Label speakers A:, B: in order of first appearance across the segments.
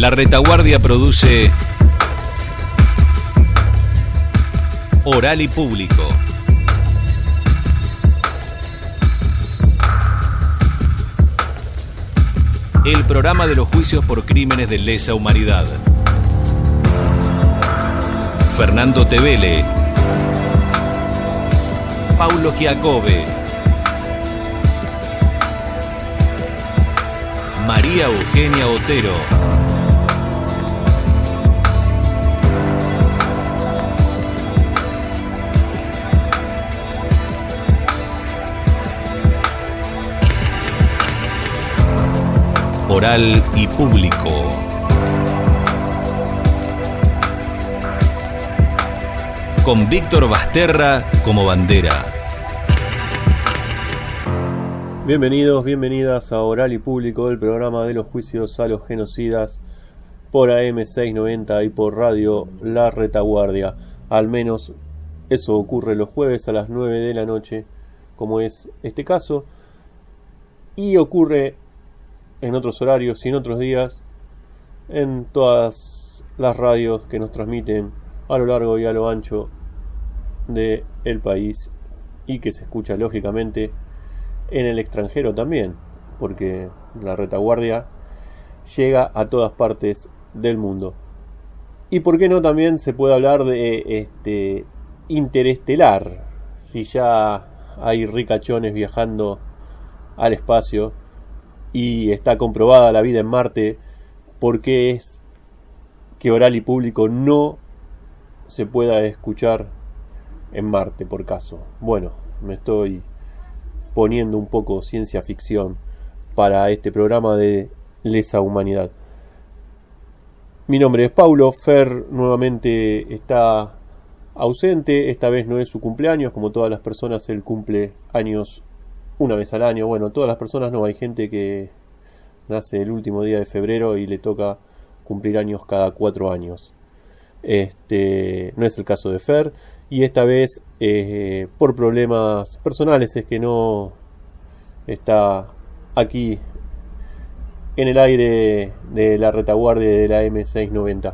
A: La Retaguardia produce Oral y Público. El programa de los juicios por crímenes de lesa humanidad. Fernando Tevele, Paulo Giacobbe, María Eugenia Otero. Oral y Público. Con Víctor Basterra como bandera.
B: Bienvenidos, bienvenidas a Oral y Público, el programa de los juicios a los genocidas por AM690 y por Radio La Retaguardia. Al menos eso ocurre los jueves a las 9 de la noche, como es este caso, y ocurre en otros horarios y en otros días en todas las radios que nos transmiten a lo largo y a lo ancho del país y que se escucha lógicamente en el extranjero también, porque la Retaguardia llega a todas partes del mundo. Y por qué no también se puede hablar de interestelar, si ya hay ricachones viajando al espacio y está comprobada la vida en Marte. ¿Por qué es que Oral y Público no se pueda escuchar en Marte, por caso? Bueno, me estoy poniendo un poco ciencia ficción para este programa de lesa humanidad. Mi nombre es Paulo. Fer nuevamente está ausente. Esta vez no es su cumpleaños. Como todas las personas, él cumple años una vez al año. Bueno, todas las personas no, hay gente que nace el último día de febrero y le toca cumplir años cada 4 años. No es el caso de Fer, y esta vez por problemas personales es que no está aquí en el aire de la Retaguardia de la M690.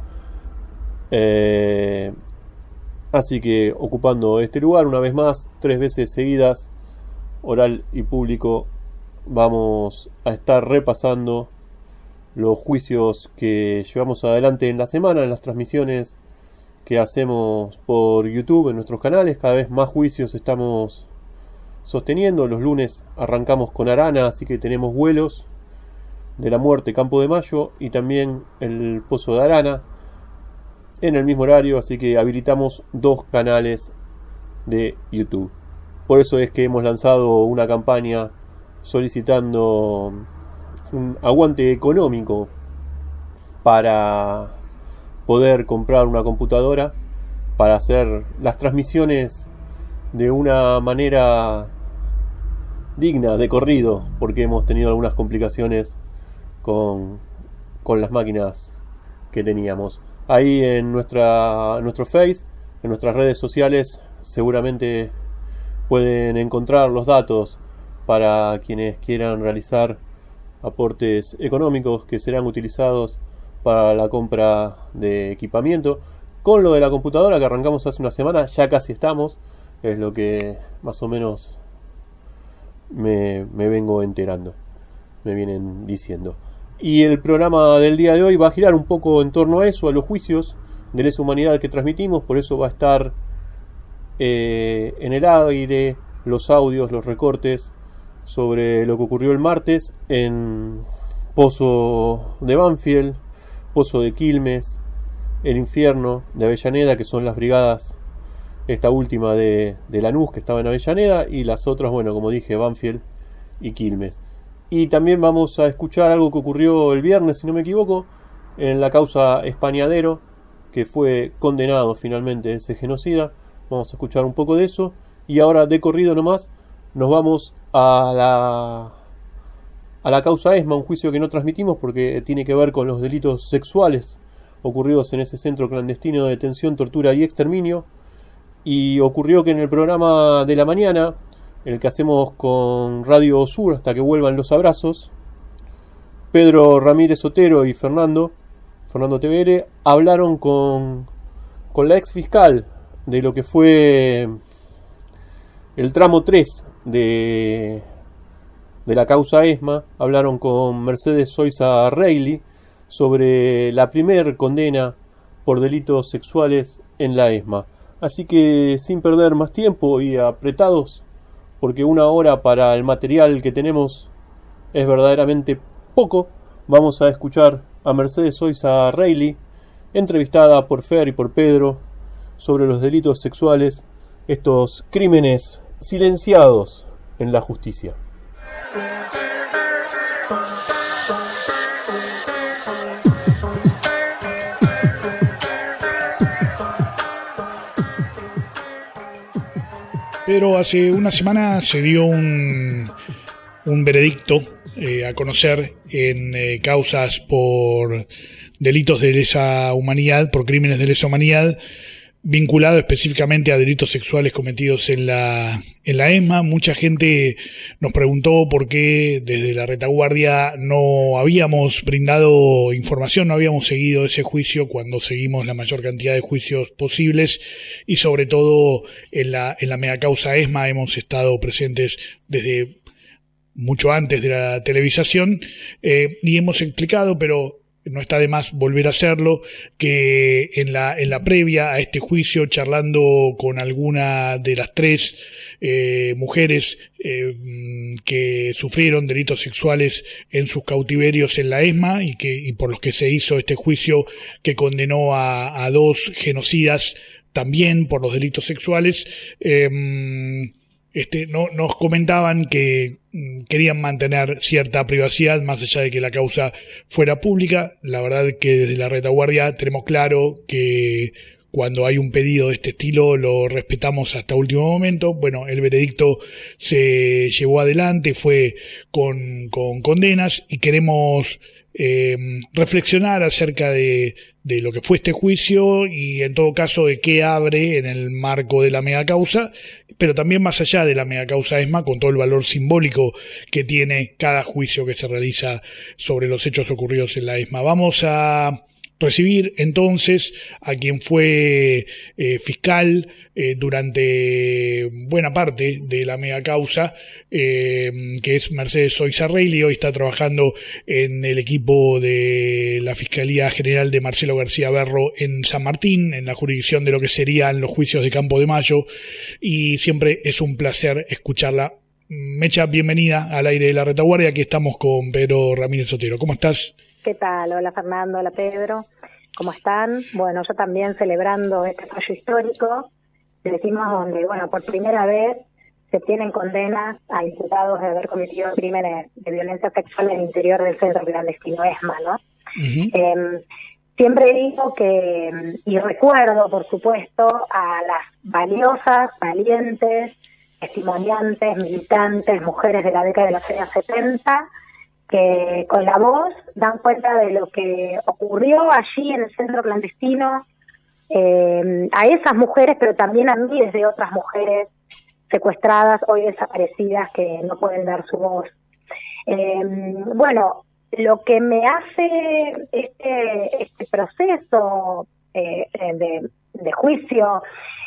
B: Así que ocupando este lugar una vez más, 3 veces seguidas, Oral y Público, vamos a estar repasando los juicios que llevamos adelante en la semana, en las transmisiones que hacemos por YouTube, en nuestros canales. Cada vez más juicios estamos sosteniendo. Los lunes arrancamos con Arana, así que tenemos vuelos de la muerte, Campo de Mayo, y también el Pozo de Arana en el mismo horario, así que habilitamos 2 canales de YouTube. Por eso es que hemos lanzado una campaña solicitando un aguante económico para poder comprar una computadora para hacer las transmisiones de una manera digna, de corrido, porque hemos tenido algunas complicaciones con las máquinas que teníamos. Ahí en nuestro Face, en nuestras redes sociales, seguramente pueden encontrar los datos para quienes quieran realizar aportes económicos que serán utilizados para la compra de equipamiento. Con lo de la computadora que arrancamos hace una semana, ya casi estamos, es lo que más o menos me vengo enterando, me vienen diciendo. Y el programa del día de hoy va a girar un poco en torno a eso, a los juicios de lesa humanidad que transmitimos. Por eso va a estar en el aire los audios, los recortes sobre lo que ocurrió el martes en Pozo de Banfield, Pozo de Quilmes, El Infierno de Avellaneda, que son las brigadas, esta última de Lanús, que estaba en Avellaneda, y las otras, bueno, como dije, Banfield y Quilmes. Y también vamos a escuchar algo que ocurrió el viernes, si no me equivoco, en la causa Españadero, que fue condenado finalmente ese genocida. Vamos a escuchar un poco de eso. Y ahora, de corrido nomás, nos vamos a la causa ESMA, un juicio que no transmitimos porque tiene que ver con los delitos sexuales ocurridos en ese centro clandestino de detención, tortura y exterminio. Y ocurrió que en el programa de la mañana, el que hacemos con Radio Sur hasta que vuelvan los abrazos, Pedro Ramírez Otero y Fernando Fernando Tevere, hablaron con la ex fiscal de lo que fue el tramo 3 de la causa ESMA. Hablaron con Mercedes Soiza Reilly sobre la primer condena por delitos sexuales en la ESMA. Así que sin perder más tiempo y apretados, porque una hora para el material que tenemos es verdaderamente poco, vamos a escuchar a Mercedes Soiza Reilly, entrevistada por Fer y por Pedro, sobre los delitos sexuales, estos crímenes silenciados en la justicia.
C: Pero hace una semana se dio un veredicto a conocer en causas por delitos de lesa humanidad, por crímenes de lesa humanidad, vinculado específicamente a delitos sexuales cometidos en la ESMA. Mucha gente nos preguntó por qué desde la retaguardia no habíamos brindado información, no habíamos seguido ese juicio cuando seguimos la mayor cantidad de juicios posibles, y sobre todo en la mega causa ESMA hemos estado presentes desde mucho antes de la televisación, y hemos explicado, pero no está de más volver a hacerlo, que en la previa a este juicio, charlando con alguna de las tres mujeres que sufrieron delitos sexuales en sus cautiverios en la ESMA y por los que se hizo este juicio que condenó a 2 genocidas también por los delitos sexuales, nos comentaban que querían mantener cierta privacidad más allá de que la causa fuera pública. La verdad que desde la retaguardia tenemos claro que cuando hay un pedido de este estilo lo respetamos hasta último momento. Bueno, el veredicto se llevó adelante, fue con condenas, y queremos reflexionar acerca de lo que fue este juicio y en todo caso de qué abre en el marco de la mega causa, pero también más allá de la mega causa ESMA, con todo el valor simbólico que tiene cada juicio que se realiza sobre los hechos ocurridos en la ESMA. Vamos a recibir entonces a quien fue fiscal durante buena parte de la mega causa, que es Mercedes Soiza Reilly. Hoy está trabajando en el equipo de la Fiscalía General de Marcelo García Berro en San Martín, en la jurisdicción de lo que serían los juicios de Campo de Mayo, y siempre es un placer escucharla. Mecha, bienvenida al aire de la retaguardia. Aquí estamos con Pedro Ramírez Otero. ¿Cómo estás?
D: ¿Qué tal? Hola Fernando, hola Pedro, ¿cómo están? Bueno, yo también celebrando este fallo histórico, decimos donde, bueno, por primera vez se tienen condenas a imputados de haber cometido crímenes de violencia sexual en el interior del centro clandestino ESMA, ¿no? Uh-huh. Siempre digo que, y recuerdo por supuesto a las valiosas, valientes, testimoniantes, militantes, mujeres de la década de los años 70, que con la voz dan cuenta de lo que ocurrió allí en el centro clandestino, a esas mujeres, pero también a miles de otras mujeres secuestradas, hoy desaparecidas, que no pueden dar su voz. Bueno, lo que me hace este proceso de juicio,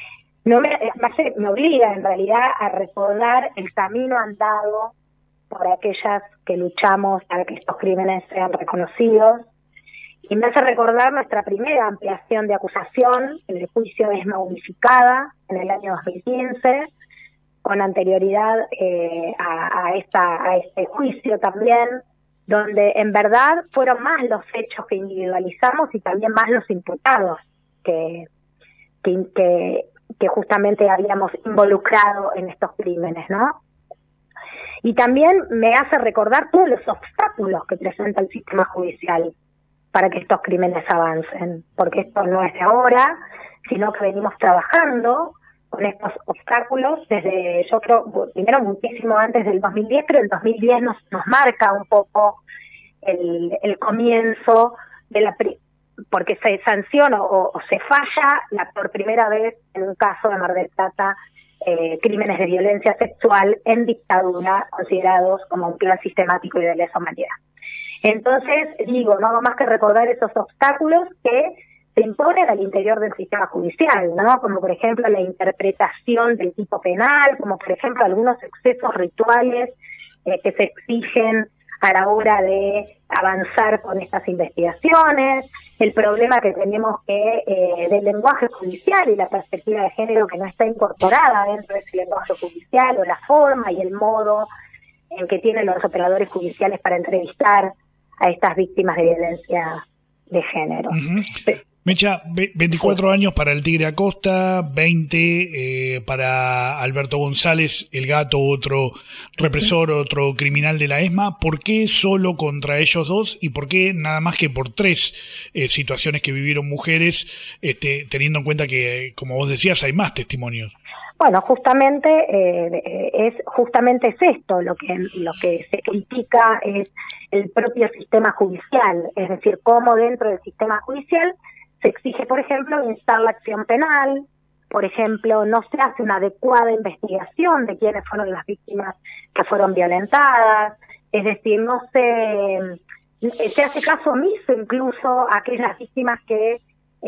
D: me obliga en realidad a recordar el camino andado por aquellas que luchamos para que estos crímenes sean reconocidos, y me hace recordar nuestra primera ampliación de acusación en el juicio ESMA unificada en el año 2015, con anterioridad a este juicio también, donde en verdad fueron más los hechos que individualizamos y también más los imputados que justamente habíamos involucrado en estos crímenes, ¿no? Y también me hace recordar todos los obstáculos que presenta el sistema judicial para que estos crímenes avancen, porque esto no es de ahora, sino que venimos trabajando con estos obstáculos desde, yo creo, primero muchísimo antes del 2010, pero el 2010 nos marca un poco el comienzo de porque se sanciona o se falla por primera vez en un caso de Mar del Plata, crímenes de violencia sexual en dictadura considerados como un plan sistemático y de lesa humanidad. Entonces, digo, no hago más que recordar esos obstáculos que se imponen al interior del sistema judicial, ¿no? Como por ejemplo la interpretación del tipo penal, como por ejemplo algunos excesos rituales que se exigen a la hora de avanzar con estas investigaciones, el problema que tenemos del lenguaje judicial y la perspectiva de género que no está incorporada dentro de ese lenguaje judicial, o la forma y el modo en que tienen los operadores judiciales para entrevistar a estas víctimas de violencia de género.
C: Mecha, 24 años para el Tigre Acosta, 20 para Alberto González, el Gato, otro represor, otro criminal de la ESMA. ¿Por qué solo contra ellos dos y por qué nada más que por 3 situaciones que vivieron mujeres, teniendo en cuenta que, como vos decías, hay más testimonios?
D: Bueno, justamente es esto lo que se critica, es el propio sistema judicial, es decir, cómo dentro del sistema judicial se exige, por ejemplo, instar la acción penal, por ejemplo, no se hace una adecuada investigación de quiénes fueron las víctimas que fueron violentadas, es decir, no se hace caso omiso incluso a aquellas víctimas que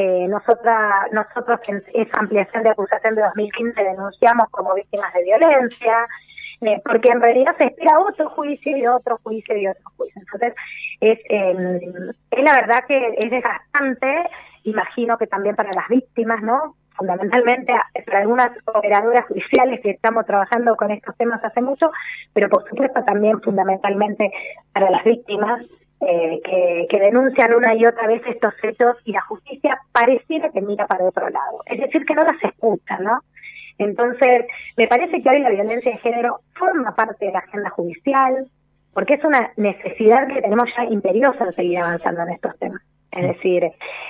D: nosotros en esa ampliación de acusación de 2015 denunciamos como víctimas de violencia, porque en realidad se espera otro juicio y otro juicio y otro juicio. Entonces, es la verdad que es desgastante, imagino que también para las víctimas, ¿no? Fundamentalmente para algunas operadoras judiciales que estamos trabajando con estos temas hace mucho, pero por supuesto también fundamentalmente para las víctimas que denuncian una y otra vez estos hechos y la justicia pareciera que mira para otro lado, es decir, que no las escucha, ¿no? Entonces, me parece que hoy la violencia de género forma parte de la agenda judicial, porque es una necesidad que tenemos ya imperiosa de seguir avanzando en estos temas. Es decir,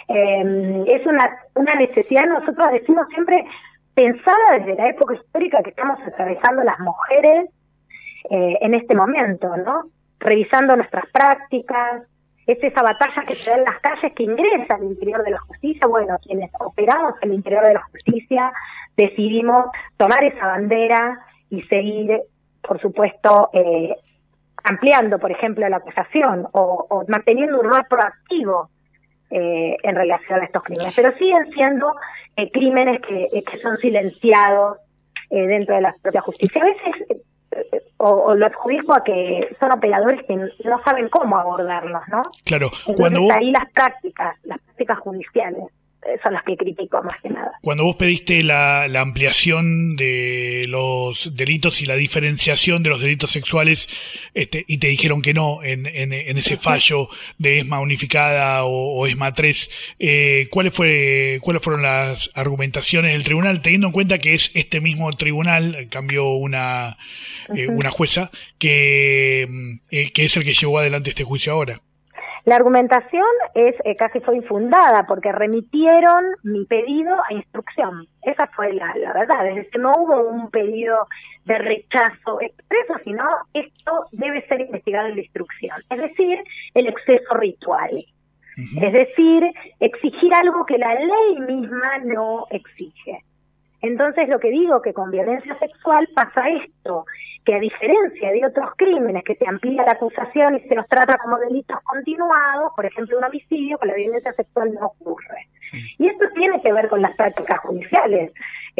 D: es una necesidad, nosotros decimos siempre, pensada desde la época histórica que estamos atravesando las mujeres en este momento, ¿no? Revisando nuestras prácticas, es esa batalla que se da en las calles que ingresa al interior de la justicia. Bueno, quienes operamos en el interior de la justicia decidimos tomar esa bandera y seguir, por supuesto, ampliando, por ejemplo, la acusación o manteniendo un rol proactivo en relación a estos crímenes. Pero siguen siendo crímenes que son silenciados dentro de la propia justicia. A veces o lo adjudico a que son operadores que no saben cómo abordarlos, ¿no?
C: Claro.
D: Entonces ahí las prácticas judiciales son las que critico más que nada.
C: Cuando vos pediste la ampliación de los delitos y la diferenciación de los delitos sexuales, y te dijeron que no en ese fallo de ESMA unificada o ESMA 3, ¿cuáles fueron las argumentaciones del tribunal, teniendo en cuenta que es este mismo tribunal, cambió una jueza, que es el que llevó adelante este juicio ahora?
D: La argumentación casi fue infundada porque remitieron mi pedido a instrucción. Esa fue la verdad. Es decir, no hubo un pedido de rechazo expreso, sino esto debe ser investigado en la instrucción. Es decir, el exceso ritual. Uh-huh. Es decir, exigir algo que la ley misma no exige. Entonces lo que digo que con violencia sexual pasa esto, que a diferencia de otros crímenes que se amplía la acusación y se los trata como delitos continuados, por ejemplo un homicidio, con la violencia sexual no ocurre. Y esto tiene que ver con las prácticas judiciales.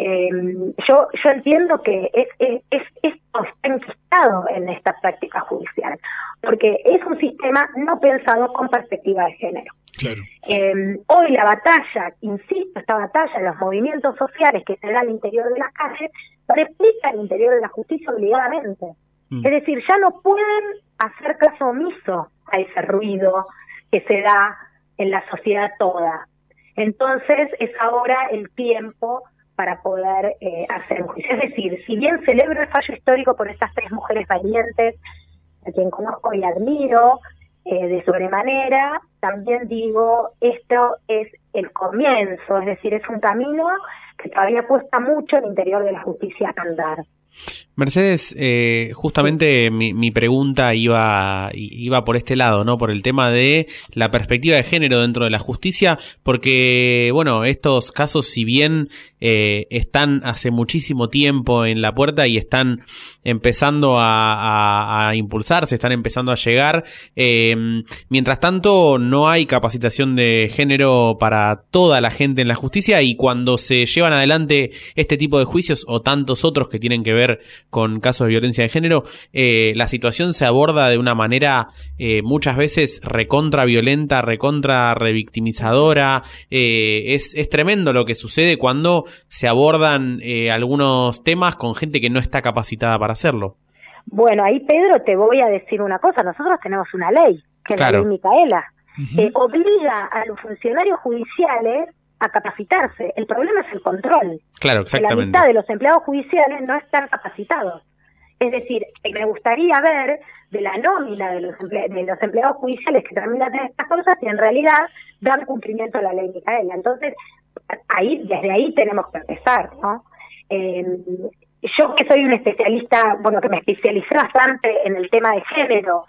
D: Yo entiendo que esto está enquistado en esta práctica judicial, porque es un sistema no pensado con perspectiva de género.
C: Claro.
D: Hoy la batalla, insisto, esta batalla, los movimientos sociales que se dan al interior de las calles, replica al interior de la justicia obligadamente. Es decir, ya no pueden hacer caso omiso a ese ruido que se da en la sociedad toda. Entonces es ahora el tiempo para poder hacer un juicio. Es decir, si bien celebro el fallo histórico por estas 3 mujeres valientes, a quien conozco y admiro de sobremanera, también digo, esto es el comienzo, es decir, es un camino que todavía cuesta mucho el interior de la justicia andar.
E: Mercedes, justamente mi pregunta iba por este lado, ¿no? Por el tema de la perspectiva de género dentro de la justicia, porque, bueno, estos casos, si bien están hace muchísimo tiempo en la puerta y están empezando a impulsarse, están empezando a llegar, mientras tanto no hay capacitación de género para toda la gente en la justicia, y cuando se llevan adelante este tipo de juicios o tantos otros que tienen que ver con casos de violencia de género, la situación se aborda de una manera muchas veces recontra violenta, recontra revictimizadora. Es tremendo lo que sucede cuando se abordan algunos temas con gente que no está capacitada para hacerlo.
D: Bueno, ahí, Pedro, te voy a decir una cosa. Nosotros tenemos una ley, que es la ley Micaela, que obliga a los funcionarios judiciales a capacitarse. El problema es el control.
E: Claro, exactamente.
D: La mitad de los empleados judiciales no están capacitados. Es decir, me gustaría ver de la nómina de los empleados judiciales que terminan de estas cosas y en realidad dan cumplimiento a la ley Micaela. Entonces, desde ahí tenemos que empezar, ¿no? Yo que soy un especialista, bueno, que me especialicé bastante en el tema de género,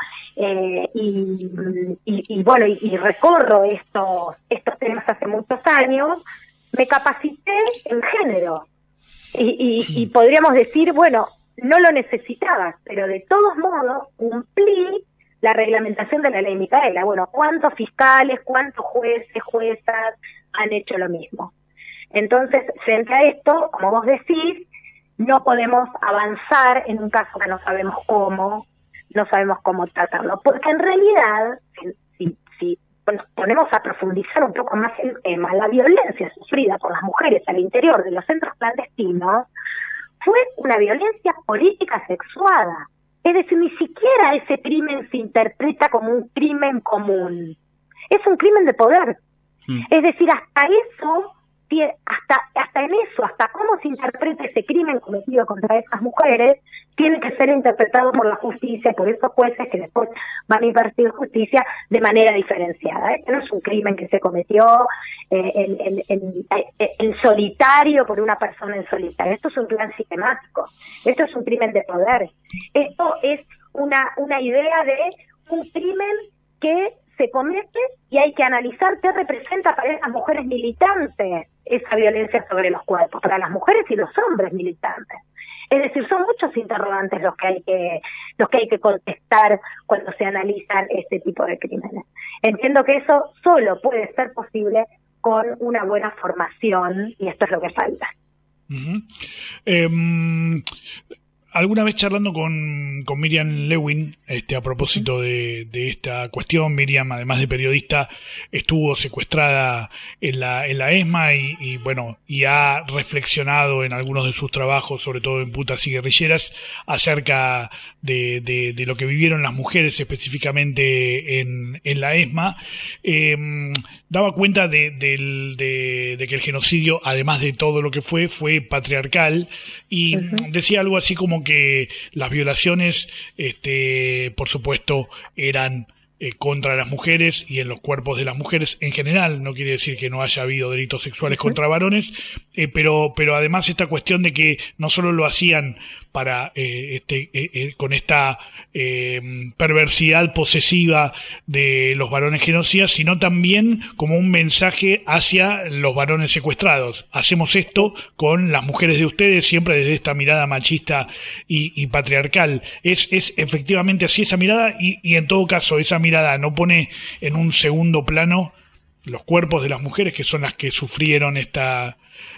D: y recorro estos temas hace muchos años, me capacité en género. Y podríamos decir, bueno, no lo necesitaba, pero de todos modos cumplí la reglamentación de la ley Micaela. Bueno, ¿cuántos fiscales, cuántos jueces, juezas han hecho lo mismo? Entonces, frente a esto, como vos decís, no podemos avanzar en un caso que no sabemos cómo tratarlo, porque en realidad, si nos ponemos a profundizar un poco más el tema, la violencia sufrida por las mujeres al interior de los centros clandestinos fue una violencia política sexuada. Es decir, ni siquiera ese crimen se interpreta como un crimen común, es un crimen de poder. Es decir, hasta cómo se interpreta ese crimen cometido contra esas mujeres, tiene que ser interpretado por la justicia, por esos jueces que después van a impartir justicia de manera diferenciada. Este no es un crimen que se cometió en solitario por una persona en solitario. Esto es un plan sistemático. Esto es un crimen de poder. Esto es una idea de un crimen que se comete y hay que analizar qué representa para esas mujeres militantes esa violencia sobre los cuerpos, para las mujeres y los hombres militantes. Es decir, son muchos interrogantes los que hay que contestar cuando se analizan este tipo de crímenes. Entiendo que eso solo puede ser posible con una buena formación, y esto es lo que falta.
C: Alguna vez charlando con Miriam Lewin, a propósito de esta cuestión, Miriam, además de periodista, estuvo secuestrada en la ESMA y ha reflexionado en algunos de sus trabajos, sobre todo en Putas y Guerrilleras, acerca de lo que vivieron las mujeres específicamente en la ESMA. Daba cuenta de que el genocidio, además de todo lo que fue patriarcal, y decía algo así como que las violaciones, por supuesto, eran contra las mujeres y en los cuerpos de las mujeres en general. No quiere decir que no haya habido delitos sexuales contra varones, pero además esta cuestión de que no solo lo hacían para con esta perversidad posesiva de los varones genocidas, sino también como un mensaje hacia los varones secuestrados. Hacemos esto con las mujeres de ustedes, siempre desde esta mirada machista y patriarcal. Es efectivamente así esa mirada, y en todo caso esa mirada no pone en un segundo plano los cuerpos de las mujeres, que son las que sufrieron esta...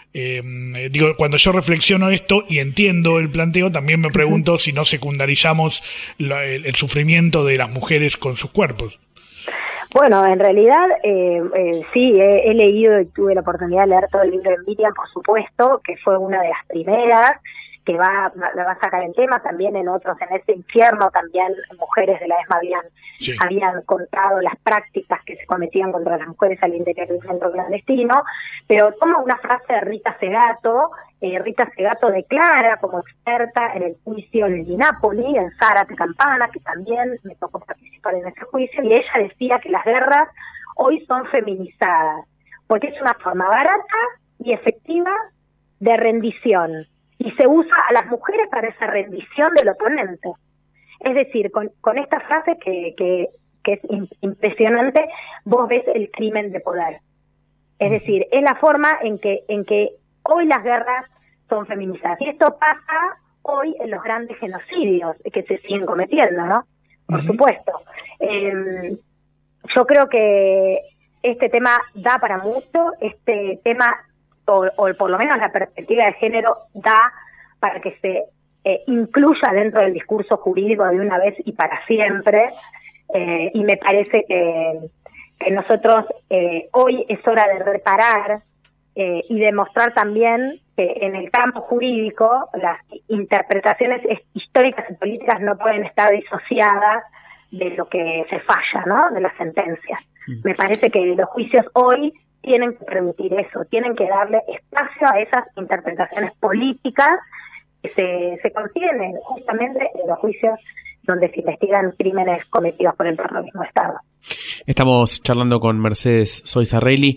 C: cuando yo reflexiono esto y entiendo el planteo, también me pregunto si no secundarizamos el sufrimiento de las mujeres con sus cuerpos.
D: Bueno, en realidad sí, he leído y tuve la oportunidad de leer todo el libro de Miriam, por supuesto, que fue una de las primeras que va a sacar el tema. También en ese infierno también mujeres de la ESMA habían contado las prácticas que se cometían contra las mujeres al interior del centro clandestino, pero toma una frase de Rita Segato. Rita Segato declara como experta en el juicio de Di Napoli, en Zárate Campana, que también me tocó participar en ese juicio, y ella decía que las guerras hoy son feminizadas, porque es una forma barata y efectiva de rendición y se usa a las mujeres para esa rendición del oponente. Es decir, con esta frase que es impresionante, vos ves el crimen de poder. Es decir, es la forma en que hoy las guerras son feminizadas. Y esto pasa hoy en los grandes genocidios que se siguen cometiendo, ¿no? Por supuesto. Yo creo que este tema da para mucho, este tema, o por lo menos la perspectiva de género, da para que se incluya dentro del discurso jurídico de una vez y para siempre, y me parece que nosotros hoy es hora de reparar y demostrar también que en el campo jurídico las interpretaciones históricas y políticas no pueden estar disociadas de lo que se falla, ¿no? De las sentencias. Me parece que los juicios hoy tienen que permitir eso, tienen que darle espacio a esas interpretaciones políticas que se consiguen justamente en los juicios donde se investigan crímenes cometidos por el terrorismo de Estado.
E: Estamos charlando con Mercedes Soizarrelli.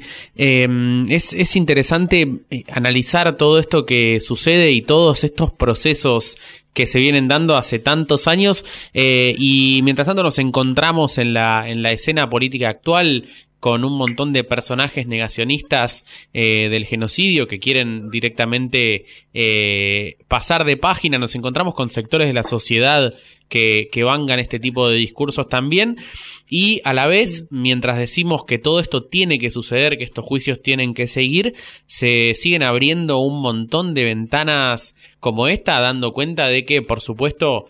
E: Es interesante analizar todo esto que sucede y todos estos procesos que se vienen dando hace tantos años, y mientras tanto nos encontramos en la escena política actual con un montón de personajes negacionistas del genocidio que quieren directamente pasar de página. Nos encontramos con sectores de la sociedad que bancan este tipo de discursos también, y a la vez, mientras decimos que todo esto tiene que suceder, que estos juicios tienen que seguir, se siguen abriendo un montón de ventanas como esta, dando cuenta de que, por supuesto,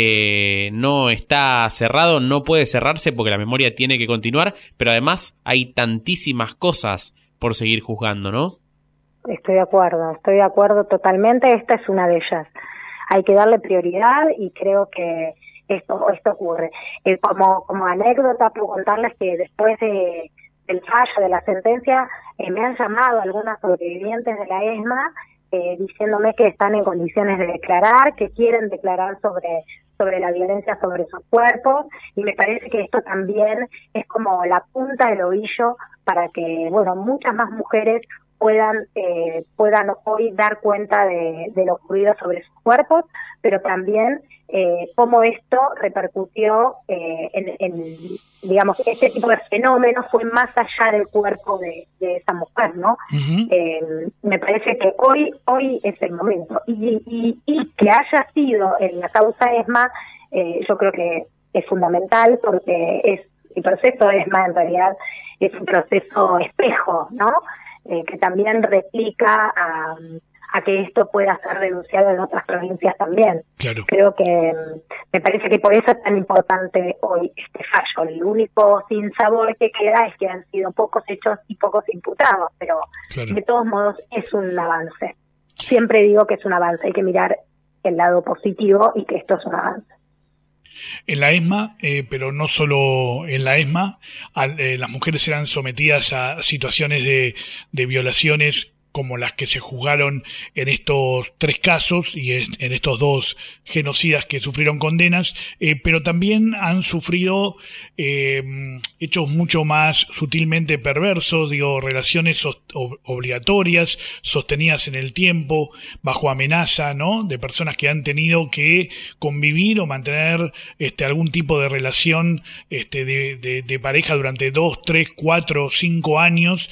E: no está cerrado, no puede cerrarse porque la memoria tiene que continuar, pero además hay tantísimas cosas por seguir juzgando, ¿no?
D: Estoy de acuerdo totalmente, esta es una de ellas. Hay que darle prioridad y creo que esto ocurre. Como anécdota, puedo contarles que después del fallo de la sentencia, me han llamado algunas sobrevivientes de la ESMA diciéndome que están en condiciones de declarar, que quieren declarar sobre la violencia sobre sus cuerpos, y me parece que esto también es como la punta del ovillo para que, bueno, muchas más mujeres puedan hoy dar cuenta de lo ocurrido sobre sus cuerpos, pero también cómo esto repercutió en digamos, este tipo de fenómenos fue más allá del cuerpo de esa mujer, ¿no? Me parece que hoy es el momento, y que haya sido en la causa ESMA, yo creo que es fundamental, porque el proceso ESMA en realidad es un proceso espejo, ¿no? Que también replica a que esto pueda ser denunciado en otras provincias también. Claro. Creo que me parece que por eso es tan importante hoy este fallo. El único sinsabor que queda es que han sido pocos hechos y pocos imputados, pero claro, de todos modos es un avance. Siempre digo que es un avance, hay que mirar el lado positivo y que esto es un avance.
C: En la ESMA, pero no solo en la ESMA, las mujeres eran sometidas a situaciones de violaciones como las que se juzgaron en estos 3 casos y en estos 2 genocidas que sufrieron condenas, pero también han sufrido hechos mucho más sutilmente perversos, relaciones obligatorias, sostenidas en el tiempo, bajo amenaza, ¿no?, de personas que han tenido que convivir o mantener algún tipo de relación de pareja durante 2, 3, 4, 5 años.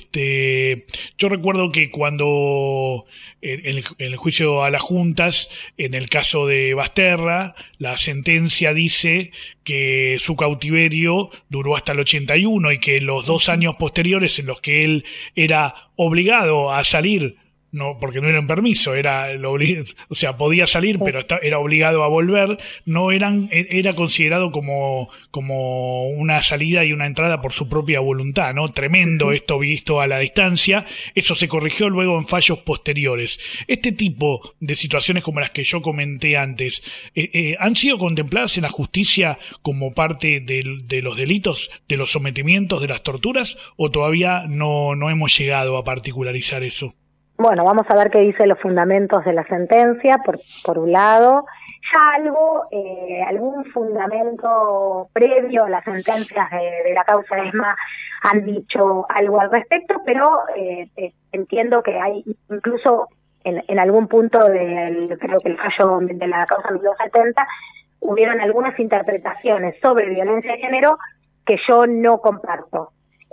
C: Yo recuerdo que cuando en el juicio a las juntas, en el caso de Basterra, la sentencia dice que su cautiverio duró hasta el 81 y que los 2 años posteriores en los que él era obligado a salir, no, porque no era un permiso, o sea, podía salir, pero era obligado a volver, era considerado como una salida y una entrada por su propia voluntad, ¿no? Tremendo esto visto a la distancia. Eso se corrigió luego en fallos posteriores. Este tipo de situaciones como las que yo comenté antes, ¿han sido contempladas en la justicia como parte de los delitos, de los sometimientos, de las torturas, o todavía no hemos llegado a particularizar eso?
D: Bueno, vamos a ver qué dicen los fundamentos de la sentencia, por un lado. Ya algún fundamento previo a las sentencias de la causa ESMA han dicho algo al respecto, pero entiendo que hay incluso en algún punto creo que el fallo de la causa 1270, hubieron algunas interpretaciones sobre violencia de género que yo no comparto.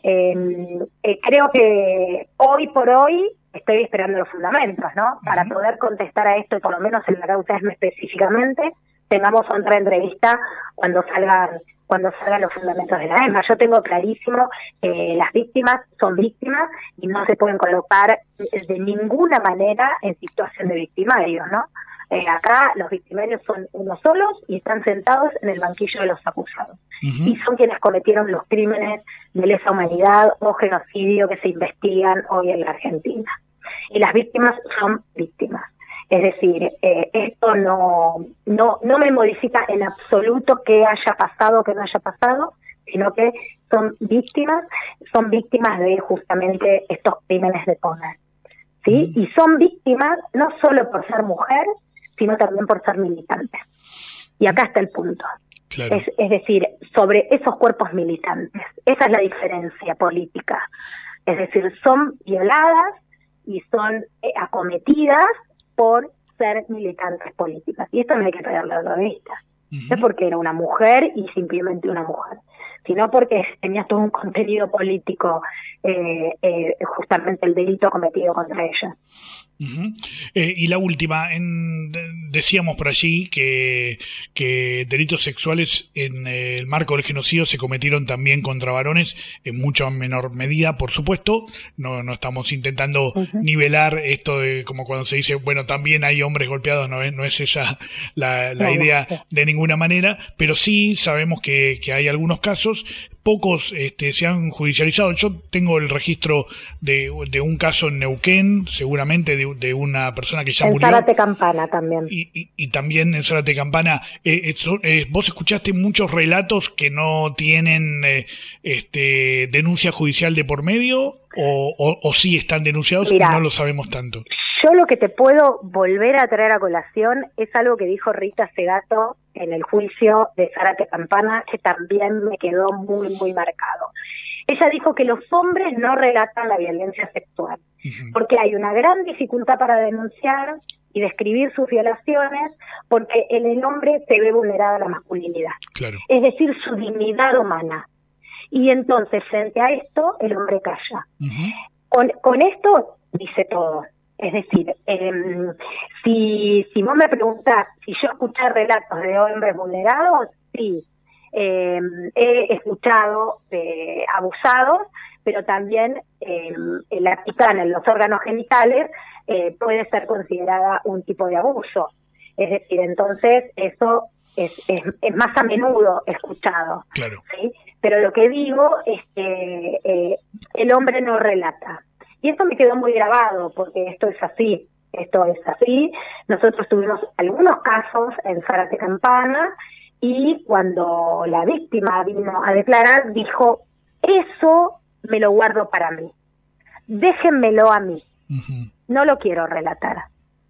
D: Creo que hoy por hoy estoy esperando los fundamentos, ¿no? Para poder contestar a esto, y por lo menos en la causa ESMA específicamente, tengamos otra entrevista cuando salgan los fundamentos de la ESMA. Yo tengo clarísimo que las víctimas son víctimas y no se pueden colocar de ninguna manera en situación de victimarios, ¿no? Acá los victimarios son unos solos y están sentados en el banquillo de los acusados. Y son quienes cometieron los crímenes de lesa humanidad o genocidio que se investigan hoy en la Argentina. Y las víctimas son víctimas. Es decir, esto no me modifica en absoluto qué haya pasado o qué no haya pasado, sino que son víctimas de justamente estos crímenes de poder, ¿sí? Y son víctimas no solo por ser mujer, sino también por ser militantes. Y acá está el punto.
C: Claro.
D: Es decir, sobre esos cuerpos militantes. Esa es la diferencia política. Es decir, son violadas y son acometidas por ser militantes políticas. Y esto no hay que perderlo de vista. No es porque era una mujer y simplemente una mujer, sino porque tenía todo un contenido político, justamente el delito cometido contra ella.
C: Y la última, decíamos por allí que delitos sexuales en el marco del genocidio se cometieron también contra varones en mucho menor medida, por supuesto. No estamos intentando nivelar esto de como cuando se dice, bueno, también hay hombres golpeados, no es esa la idea de ninguna manera, pero sí sabemos que hay algunos casos. Pocos se han judicializado. Yo tengo el registro de un caso en Neuquén, seguramente de una persona que ya murió.
D: En Zárate Campana también.
C: Y también en Zárate Campana. ¿Vos escuchaste muchos relatos que no tienen denuncia judicial de por medio? ¿O sí están denunciados? Mirá, y no lo sabemos tanto?
D: Yo lo que te puedo volver a traer a colación es algo que dijo Rita Segato en el juicio de Zárate Campana, que también me quedó muy, muy marcado. Ella dijo que los hombres no relatan la violencia sexual, porque hay una gran dificultad para denunciar y describir sus violaciones, porque en el hombre se ve vulnerada la masculinidad,
C: claro.
D: Es decir, su dignidad humana. Y entonces, frente a esto, el hombre calla. Con esto dice todo. Es decir, si vos me preguntás si yo escuché relatos de hombres vulnerados, sí. He escuchado abusados, pero también la picana en los órganos genitales puede ser considerada un tipo de abuso. Es decir, entonces eso es más a menudo escuchado.
C: Claro.
D: ¿Sí? Pero lo que digo es que el hombre no relata. Y esto me quedó muy grabado, porque esto es así. Nosotros tuvimos algunos casos en Zárate Campana, y cuando la víctima vino a declarar, dijo, eso me lo guardo para mí. Déjenmelo a mí. No lo quiero relatar.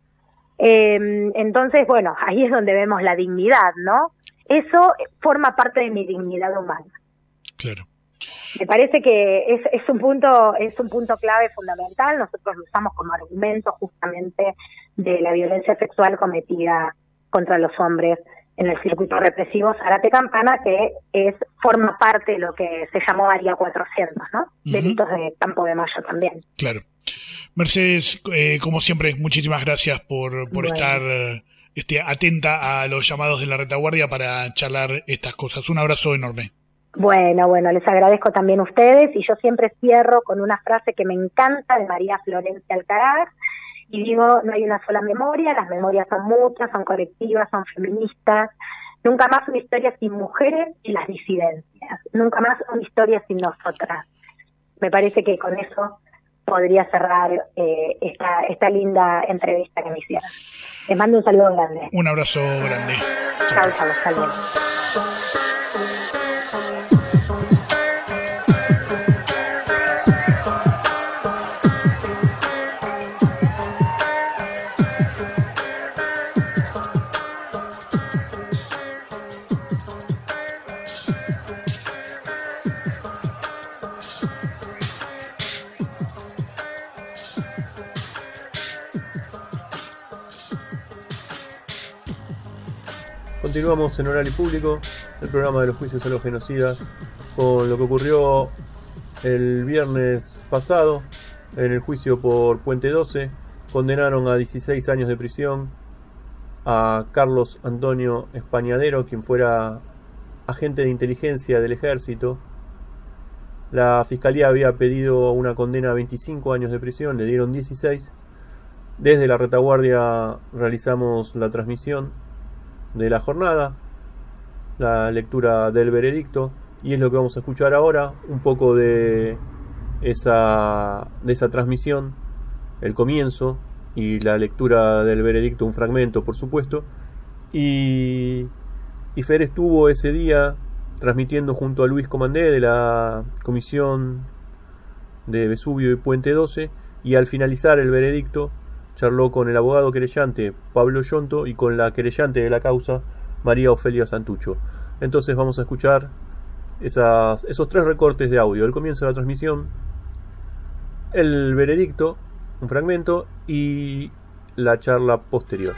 D: Entonces, bueno, ahí es donde vemos la dignidad, ¿no? Eso forma parte de mi dignidad humana.
C: Claro.
D: Me parece que es un punto clave fundamental. Nosotros lo usamos como argumento justamente de la violencia sexual cometida contra los hombres en el circuito represivo Zárate Campana, que forma parte de lo que se llamó Área 400, ¿no? Delitos de Campo de Mayo también.
C: Claro. Mercedes, como siempre, muchísimas gracias por estar atenta a los llamados de la retaguardia para charlar estas cosas. Un abrazo enorme.
D: Bueno, les agradezco también a ustedes, y yo siempre cierro con una frase que me encanta de María Florencia Alcaraz, y digo, no hay una sola memoria, las memorias son muchas, son colectivas, son feministas, nunca más una historia sin mujeres y las disidencias, nunca más una historia sin nosotras. Me parece que con eso podría cerrar esta linda entrevista que me hicieron. Les mando un saludo grande.
C: Un abrazo grande.
D: Chao, saludos.
B: Continuamos en Oral y Público, el programa de los juicios a los genocidas, con lo que ocurrió el viernes pasado en el juicio por Puente 12. Condenaron a 16 años de prisión a Carlos Antonio Españadero, quien fuera agente de inteligencia del ejército. La fiscalía había pedido una condena a 25 años de prisión, le dieron 16. Desde la retaguardia realizamos la transmisión de la jornada, la lectura del veredicto, y es lo que vamos a escuchar ahora, un poco de esa transmisión, el comienzo y la lectura del veredicto, un fragmento por supuesto, y Fer estuvo ese día transmitiendo junto a Luis Comandé de la comisión de Vesubio y Puente 12, y al finalizar el veredicto charló con el abogado querellante Pablo Yonto y con la querellante de la causa María Ofelia Santucho. Entonces vamos a escuchar esos 3 recortes de audio: el comienzo de la transmisión, el veredicto, un fragmento, y la charla posterior.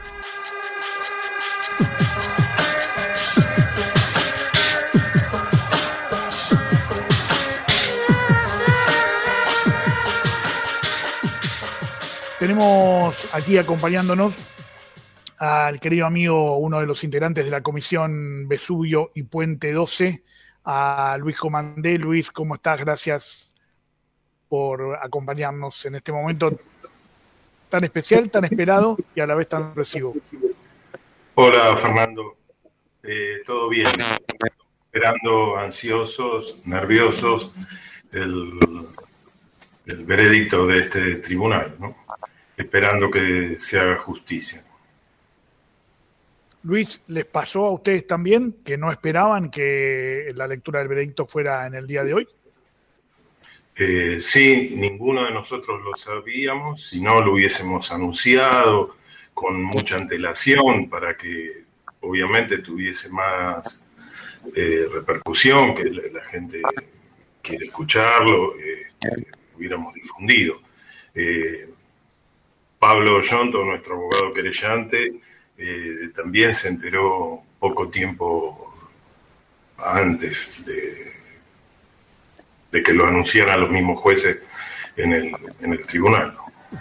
C: Tenemos aquí acompañándonos al querido amigo, uno de los integrantes de la comisión Vesubio y Puente 12, a Luis Comandé. Luis, ¿cómo estás? Gracias por acompañarnos en este momento tan especial, tan esperado y a la vez tan recibo.
F: Hola, Fernando. Todo bien. Esperando, ansiosos, nerviosos, el veredicto de este tribunal, ¿no? Esperando que se haga justicia.
C: Luis, ¿les pasó a ustedes también que no esperaban que la lectura del veredicto fuera en el día de hoy?
F: Sí, ninguno de nosotros lo sabíamos, si no lo hubiésemos anunciado con mucha antelación para que obviamente tuviese más repercusión, que la gente quiere escucharlo, hubiéramos difundido. Pablo Yonto, nuestro abogado querellante, también se enteró poco tiempo antes de que lo anunciaran los mismos jueces en el tribunal.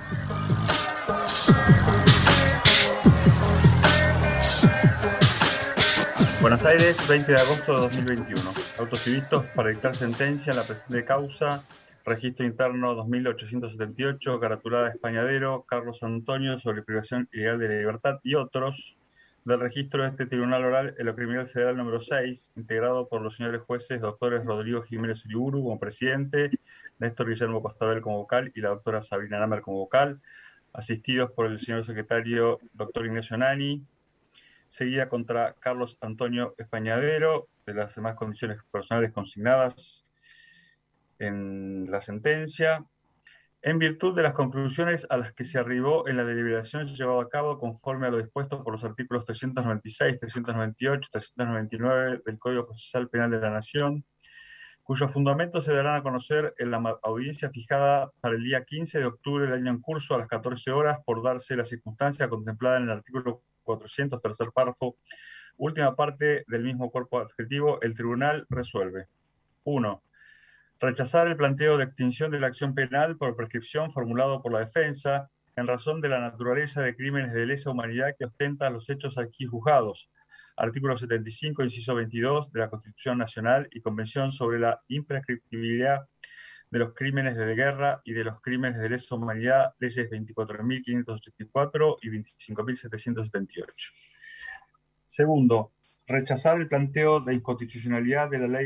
G: Buenos Aires, 20 de agosto de 2021. Autos y vistos para dictar sentencia en la presente causa. Registro interno 2878, caratulada Españadero, Carlos Antonio, sobre privación ilegal de la libertad y otros. Del registro de este Tribunal Oral en lo Criminal Federal número 6, integrado por los señores jueces doctores Rodrigo Jiménez Uriburu como presidente, Néstor Guillermo Costabel como vocal y la doctora Sabrina Namer como vocal, asistidos por el señor secretario doctor Ignacio Nani, seguida contra Carlos Antonio Españadero, de las demás condiciones personales consignadas en la sentencia, en virtud de las conclusiones a las que se arribó en la deliberación llevada a cabo conforme a lo dispuesto por los artículos 396, 398, 399 del Código Procesal Penal de la Nación, cuyos fundamentos se darán a conocer en la audiencia fijada para el día 15 de octubre del año en curso a las 14 horas, por darse la circunstancia contemplada en el artículo 400, tercer párrafo, última parte del mismo cuerpo adjetivo. El tribunal resuelve: 1. Rechazar el planteo de extinción de la acción penal por prescripción formulado por la defensa en razón de la naturaleza de crímenes de lesa humanidad que ostentan los hechos aquí juzgados. Artículo 75, inciso 22 de la Constitución Nacional y Convención sobre la imprescriptibilidad de los crímenes de guerra y de los crímenes de lesa humanidad, leyes 24.584 y 25.778. Segundo, rechazar el planteo de inconstitucionalidad de la ley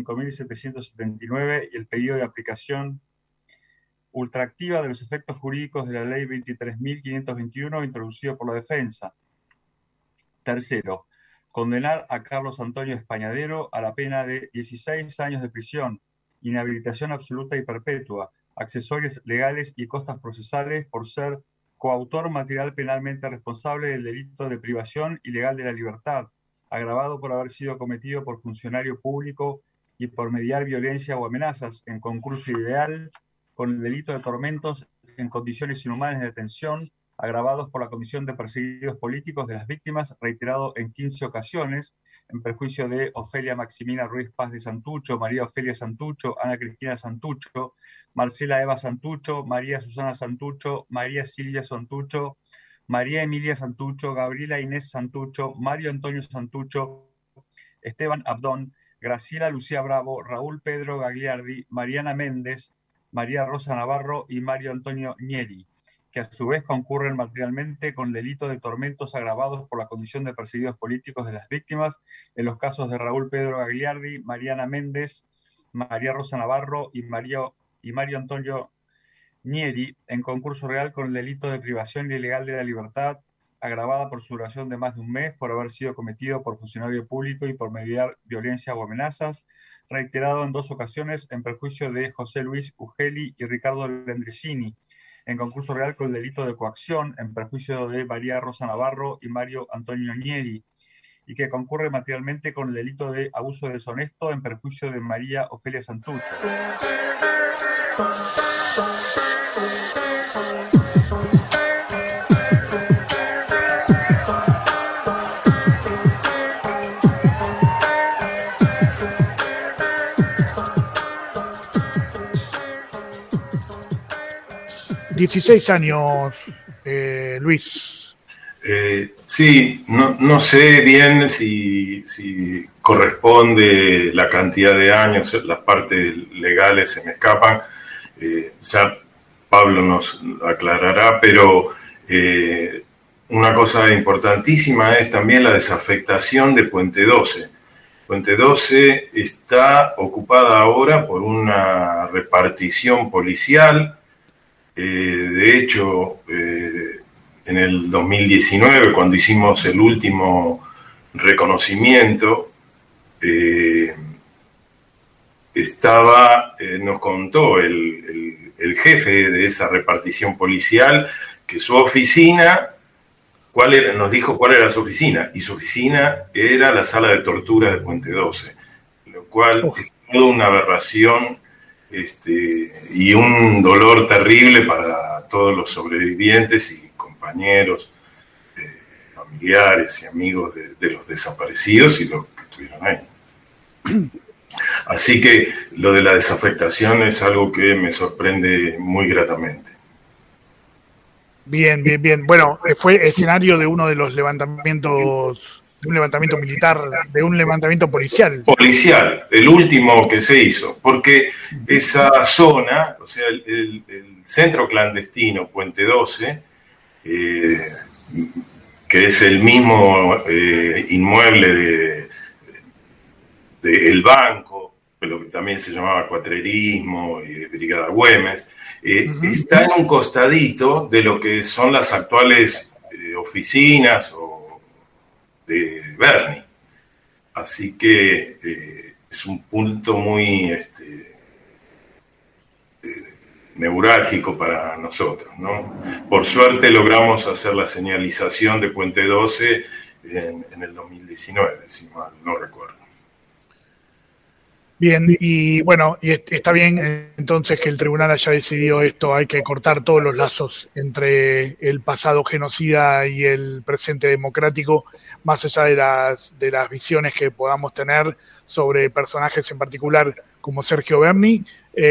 G: 25.779 y el pedido de aplicación ultraactiva de los efectos jurídicos de la ley 23.521 introducido por la defensa. Tercero, condenar a Carlos Antonio Españadero a la pena de 16 años de prisión, inhabilitación absoluta y perpetua, accesorios legales y costas procesales por ser coautor material penalmente responsable del delito de privación ilegal de la libertad, agravado por haber sido cometido por funcionario público y por mediar violencia o amenazas en concurso ideal con el delito de tormentos en condiciones inhumanas de detención, agravados por la Comisión de Perseguidos Políticos de las Víctimas, reiterado en 15 ocasiones, en perjuicio de Ofelia Maximina Ruiz Paz de Santucho, María Ofelia Santucho, Ana Cristina Santucho, Marcela Eva Santucho, María Susana Santucho, María Silvia Santucho, María Emilia Santucho, Gabriela Inés Santucho, Mario Antonio Santucho, Esteban Abdón, Graciela Lucía Bravo, Raúl Pedro Gagliardi, Mariana Méndez, María Rosa Navarro y Mario Antonio Nieri, que a su vez concurren materialmente con delitos de tormentos agravados por la condición de perseguidos políticos de las víctimas en los casos de Raúl Pedro Gagliardi, Mariana Méndez, María Rosa Navarro y Mario Antonio Nieri, en concurso real con el delito de privación ilegal de la libertad agravada por su duración de más de un mes por haber sido cometido por funcionario público y por mediar violencia o amenazas, reiterado en 2 ocasiones en perjuicio de José Luis Ugeli y Ricardo Lendricini, en concurso real con el delito de coacción en perjuicio de María Rosa Navarro y Mario Antonio Nieri, y que concurre materialmente con el delito de abuso deshonesto en perjuicio de María Ofelia Santucho.
C: 16 años, Luis.
F: Sí, no sé bien si corresponde la cantidad de años, las partes legales se me escapan, ya Pablo nos aclarará, pero una cosa importantísima es también la desafectación de Puente 12. Puente 12 está ocupada ahora por una repartición policial. De hecho, en el 2019, cuando hicimos el último reconocimiento, nos contó el jefe de esa repartición policial que su oficina, nos dijo cuál era su oficina, y su oficina era la sala de tortura de Puente 12, lo cual es toda una aberración y un dolor terrible para todos los sobrevivientes y compañeros, familiares y amigos de los desaparecidos y los que estuvieron ahí. Así que lo de la desafectación es algo que me sorprende muy gratamente.
C: Bien. Bueno, fue escenario de uno de los levantamientos, de un levantamiento militar, de un levantamiento policial.
F: Policial, el último que se hizo, porque esa zona, o sea, el centro clandestino Puente 12, que es el mismo inmueble de El Banco, pero que también se llamaba Cuatrerismo y Brigada Güemes, está en un costadito de lo que son las actuales oficinas de Berni. Así que es un punto muy neurálgico para nosotros, ¿no? Por suerte logramos hacer la señalización de Puente 12 en el 2019, si mal no recuerdo.
C: Bien, y bueno, y está bien entonces que el tribunal haya decidido esto. Hay que cortar todos los lazos entre el pasado genocida y el presente democrático, más allá de las visiones que podamos tener sobre personajes en particular como Sergio Berni.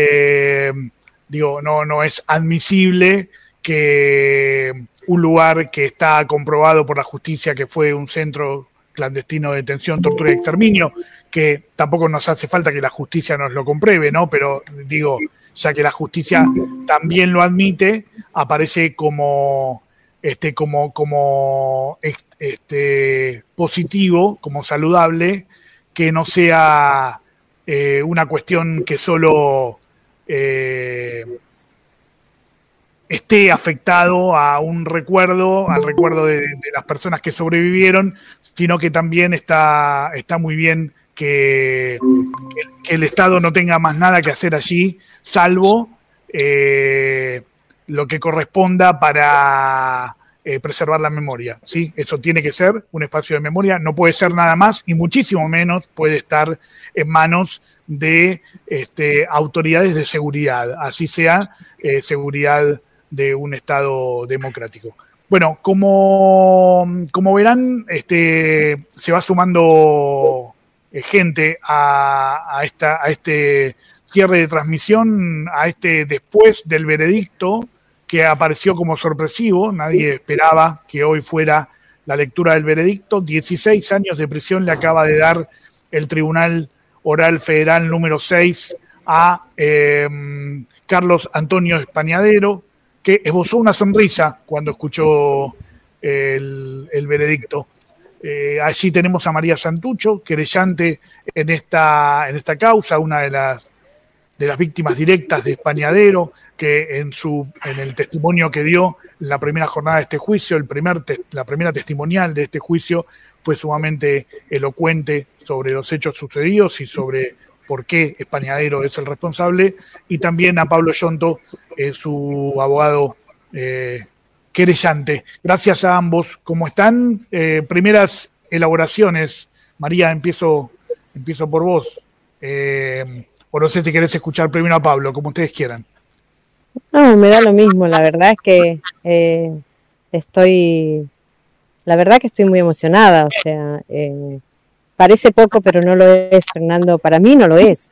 C: No es admisible que un lugar que está comprobado por la justicia que fue un centro clandestino de detención, tortura y exterminio, que tampoco nos hace falta que la justicia nos lo compruebe, ¿no? Pero ya que la justicia también lo admite, aparece como positivo, como saludable, que no sea una cuestión que solo esté afectado al recuerdo de las personas que sobrevivieron, sino que también está muy bien que el Estado no tenga más nada que hacer allí, salvo lo que corresponda para preservar la memoria, ¿sí? Eso tiene que ser un espacio de memoria, no puede ser nada más y muchísimo menos puede estar en manos de autoridades de seguridad, así sea seguridad de un Estado democrático. Bueno, como verán, se va sumando gente a este cierre de transmisión, a este después del veredicto, que apareció como sorpresivo. Nadie esperaba que hoy fuera la lectura del veredicto. 16 años de prisión le acaba de dar el Tribunal Oral Federal número 6 a Carlos Antonio Españadero, que esbozó una sonrisa cuando escuchó el veredicto. Allí tenemos a María Santucho, querellante en esta causa, una de las víctimas directas de Españadero, que en el testimonio que dio en la primera jornada de este juicio, la primera testimonial de este juicio, fue sumamente elocuente sobre los hechos sucedidos y sobre por qué Españadero es el responsable, y también a Pablo Yonto, su abogado querellante. Gracias a ambos. ¿Cómo están? Primeras elaboraciones. María, empiezo por vos. O no sé si querés escuchar primero a Pablo, como ustedes quieran.
H: No, me da lo mismo. La verdad es que estoy muy emocionada. O sea, parece poco, pero no lo es, Fernando. Para mí no lo es.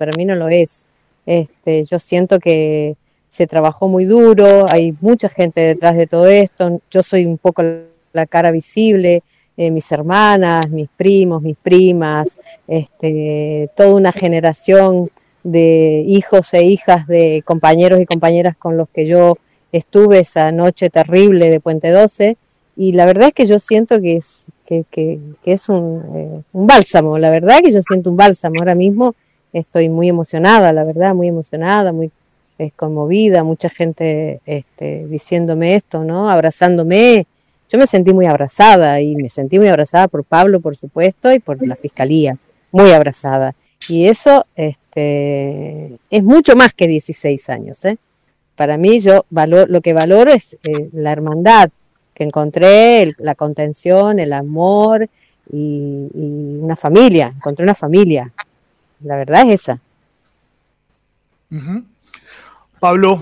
H: Yo siento que se trabajó muy duro, hay mucha gente detrás de todo esto. Yo soy un poco la cara visible, mis hermanas, mis primos, mis primas, toda una generación de hijos e hijas de compañeros y compañeras con los que yo estuve esa noche terrible de Puente 12, y la verdad es que yo siento que es un bálsamo. La verdad que yo siento un bálsamo. Ahora mismo estoy muy emocionada, la verdad, muy emocionada, muy conmovida, mucha gente diciéndome esto, ¿no? Abrazándome. Yo me sentí muy abrazada, y me sentí muy abrazada por Pablo, por supuesto, y por la Fiscalía, muy abrazada. Y eso es mucho más que 16 años, ¿eh? Para mí, lo que valoro es la hermandad que encontré, la contención, el amor y una familia. Encontré una familia. La verdad es esa.
C: Uh-huh. Pablo.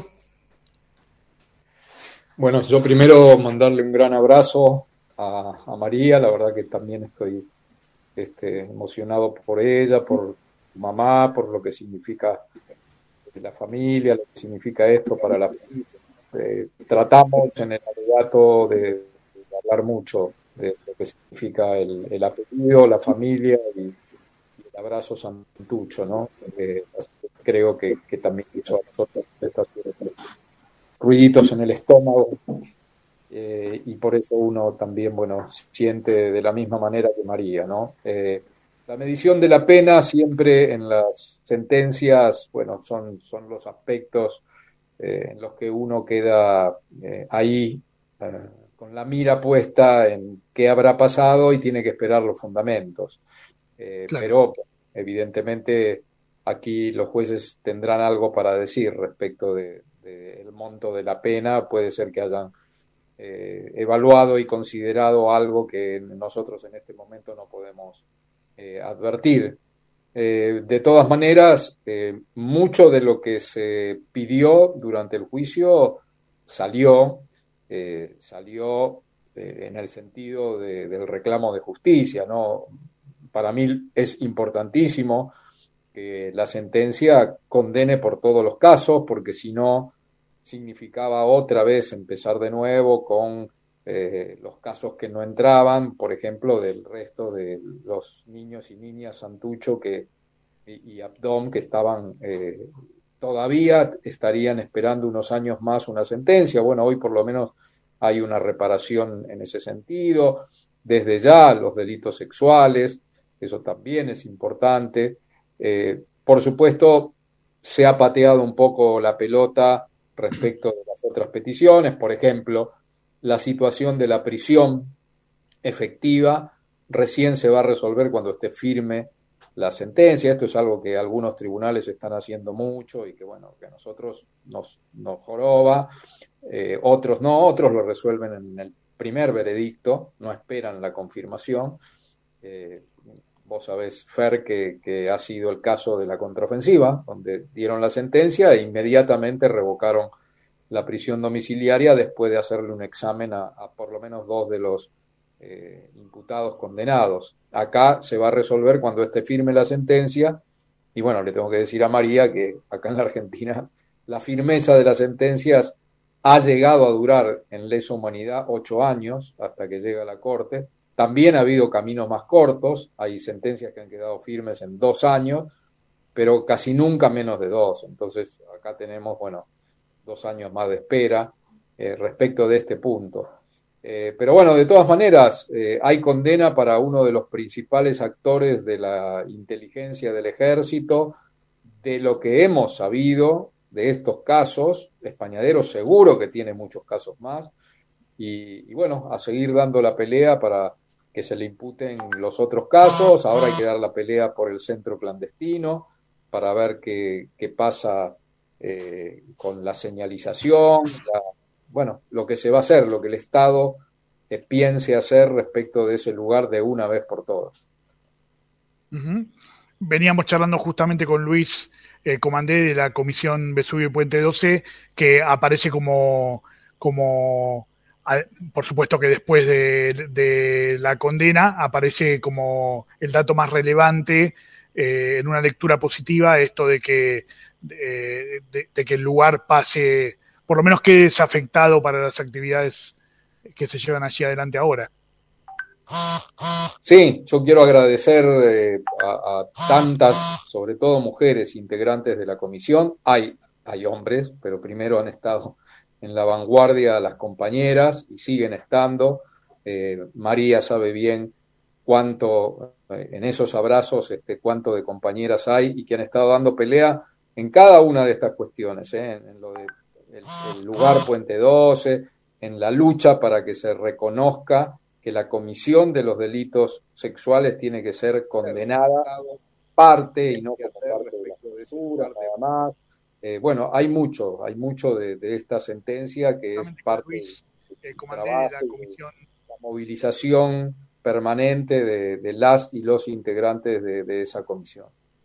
I: Bueno, yo primero mandarle un gran abrazo a María. La verdad que también estoy emocionado por ella, por su mamá, por lo que significa la familia, lo que significa esto para la familia. Tratamos en el alegato de hablar mucho de lo que significa el apellido, la familia y el abrazo Santucho, ¿no? Creo que también hizo a nosotros estos ruiditos en el estómago, y por eso uno también, siente de la misma manera que María, ¿no? La medición de la pena siempre en las sentencias, son los aspectos en los que uno queda ahí con la mira puesta en qué habrá pasado y tiene que esperar los fundamentos. Claro. Pero evidentemente aquí los jueces tendrán algo para decir respecto del monto de la pena. Puede ser que hayan evaluado y considerado algo que nosotros en este momento no podemos advertir. De todas maneras, mucho de lo que se pidió durante el juicio salió en el sentido del reclamo de justicia, ¿no? Para mí es importantísimo que la sentencia condene por todos los casos, porque si no, significaba otra vez empezar de nuevo con los casos que no entraban, por ejemplo, del resto de los niños y niñas Santucho y Abdón, que todavía estarían esperando unos años más una sentencia. Bueno, hoy por lo menos hay una reparación en ese sentido. Desde ya los delitos sexuales, eso también es importante. Por supuesto, se ha pateado un poco la pelota respecto de las otras peticiones. Por ejemplo, la situación de la prisión efectiva recién se va a resolver cuando esté firme la sentencia. Esto es algo que algunos tribunales están haciendo mucho y que a nosotros nos joroba. Otros no, otros lo resuelven en el primer veredicto, no esperan la confirmación. Vos sabés, Fer, que ha sido el caso de la contraofensiva, donde dieron la sentencia e inmediatamente revocaron la prisión domiciliaria después de hacerle un examen a por lo menos 2 de los imputados condenados. Acá se va a resolver cuando esté firme la sentencia, y bueno, le tengo que decir a María que acá en la Argentina la firmeza de las sentencias ha llegado a durar en lesa humanidad 8 años hasta que llega a la Corte. También ha habido caminos más cortos, hay sentencias que han quedado firmes en 2 años, pero casi nunca menos de 2. Entonces acá tenemos, bueno, 2 años más de espera respecto de este punto. Pero bueno, de todas maneras, hay condena para uno de los principales actores de la inteligencia del ejército. De lo que hemos sabido de estos casos, Españadero seguro que tiene muchos casos más, y bueno, a seguir dando la pelea para que se le imputen los otros casos. Ahora hay que dar la pelea por el centro clandestino, para ver qué pasa con la señalización, bueno, lo que se va a hacer, lo que el Estado piense hacer respecto de ese lugar de una vez por todas.
C: Uh-huh. Veníamos charlando justamente con Luis Comandé de la Comisión Vesubio y Puente 12, que aparece como por supuesto que después de la condena aparece como el dato más relevante en una lectura positiva, esto de que el lugar pase, por lo menos quede desafectado para las actividades que se llevan allí adelante ahora.
I: Sí, yo quiero agradecer a tantas, sobre todo mujeres integrantes de la comisión. Hay hombres, pero primero han estado en la vanguardia las compañeras y siguen estando. María sabe bien cuánto, en esos abrazos, cuánto de compañeras hay y que han estado dando pelea en cada una de estas cuestiones, en lo de el lugar Puente 12, en la lucha para que se reconozca que la comisión de los delitos sexuales tiene que ser condenada parte y no como parte de la censura, nada más. Bueno, hay mucho de esta sentencia que es parte del trabajo, de la movilización permanente de las y los integrantes de esa comisión.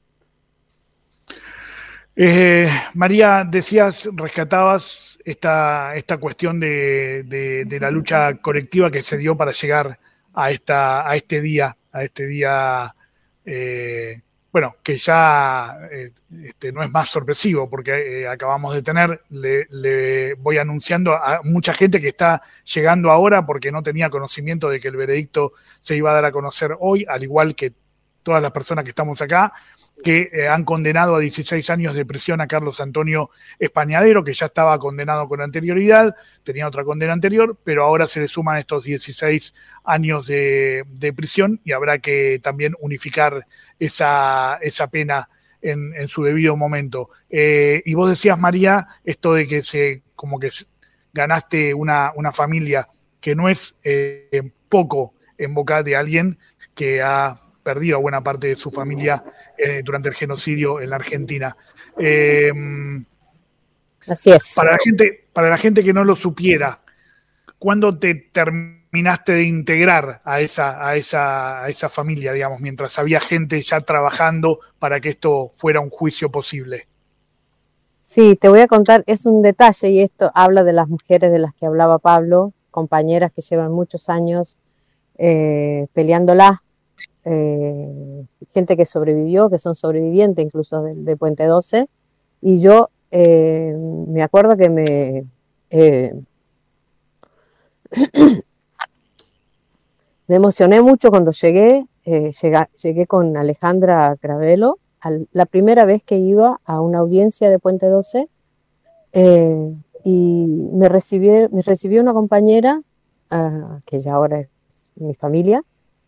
C: María, decías, rescatabas esta cuestión de la lucha colectiva que se dio para llegar a este día, bueno, que ya no es más sorpresivo, porque acabamos de tener, le voy anunciando a mucha gente que está llegando ahora porque no tenía conocimiento de que el veredicto se iba a dar a conocer hoy, al igual que todas las personas que estamos acá, que han condenado a 16 años de prisión a Carlos Antonio Españadero, que ya estaba condenado con anterioridad, tenía otra condena anterior, pero ahora se le suman estos 16 años de prisión y habrá que también unificar esa pena en su debido momento. Y vos decías, María, esto de que como que ganaste una familia, que no es poco en boca de alguien que ha perdido a buena parte de su familia durante el genocidio en la Argentina.
H: Así es.
C: Para la gente que no lo supiera, ¿cuándo te terminaste de integrar a esa familia, digamos, mientras había gente ya trabajando para que esto fuera un juicio posible?
H: Sí, te voy a contar, es un detalle, y esto habla de las mujeres de las que hablaba Pablo, compañeras que llevan muchos años peleándola, gente que sobrevivió, que son sobrevivientes incluso de Puente 12, y yo me acuerdo que me emocioné mucho cuando llegué con Alejandra Cravelo, la primera vez que iba a una audiencia de Puente 12, y me recibió una compañera, que ya ahora es mi familia,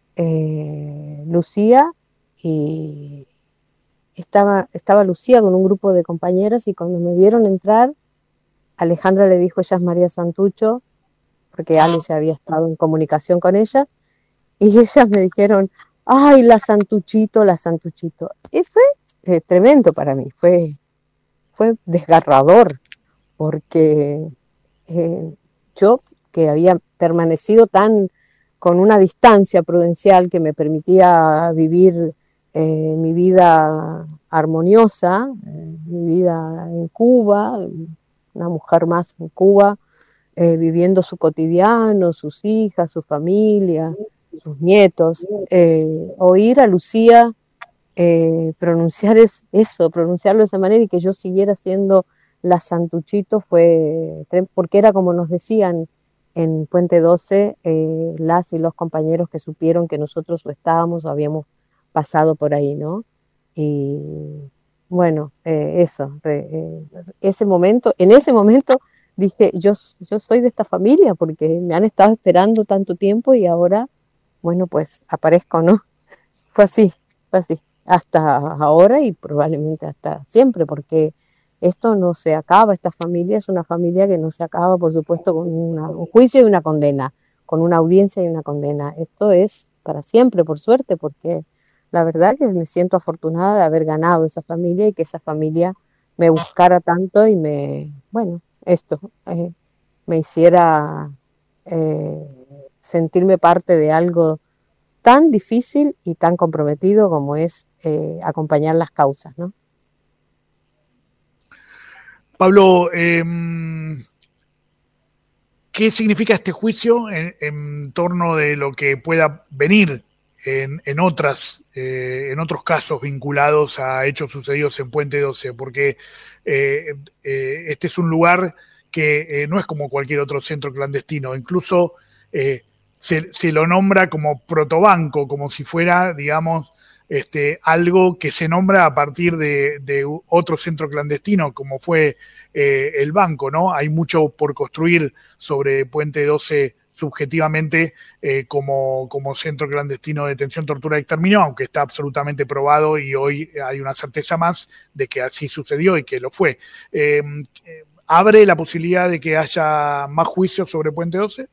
H: Lucía, y estaba Lucía con un grupo de compañeras, y cuando me vieron entrar, Alejandra le dijo, ella es María Santucho, porque Ale ya había estado en comunicación con ella, y ellas me dijeron, ay, la Santuchito. Y fue tremendo para mí, fue desgarrador, porque yo, que había permanecido con una distancia prudencial que me permitía vivir mi vida armoniosa, mi vida en Cuba, una mujer más en Cuba, viviendo su cotidiano, sus hijas, su familia, sus nietos. Oír a Lucía pronunciarlo de esa manera y que yo siguiera siendo la Santuchito porque era como nos decían en Puente 12, las y los compañeros que supieron que nosotros estábamos o habíamos pasado por ahí, ¿no? Y bueno, en ese momento dije, yo soy de esta familia porque me han estado esperando tanto tiempo y ahora, bueno, pues aparezco, ¿no? Fue así, hasta ahora y probablemente hasta siempre, porque esto no se acaba, esta familia es una familia que no se acaba, por supuesto, con un juicio y una condena, con una audiencia y una condena. Esto es para siempre, por suerte, porque la verdad que me siento afortunada de haber ganado esa familia y que esa familia me buscara tanto y me hiciera sentirme parte de algo tan difícil y tan comprometido como es acompañar las causas, ¿no?
C: Pablo, ¿qué significa este juicio en torno de lo que pueda venir en otros casos vinculados a hechos sucedidos en Puente 12? Porque este es un lugar que no es como cualquier otro centro clandestino, incluso se lo nombra como protobanco, como si fuera, digamos, algo que se nombra a partir de otro centro clandestino, como fue el banco, ¿no? Hay mucho por construir sobre Puente 12 subjetivamente como centro clandestino de detención, tortura y exterminio, aunque está absolutamente probado y hoy hay una certeza más de que así sucedió y que lo fue. ¿Abre la posibilidad de que haya más juicios sobre Puente 12?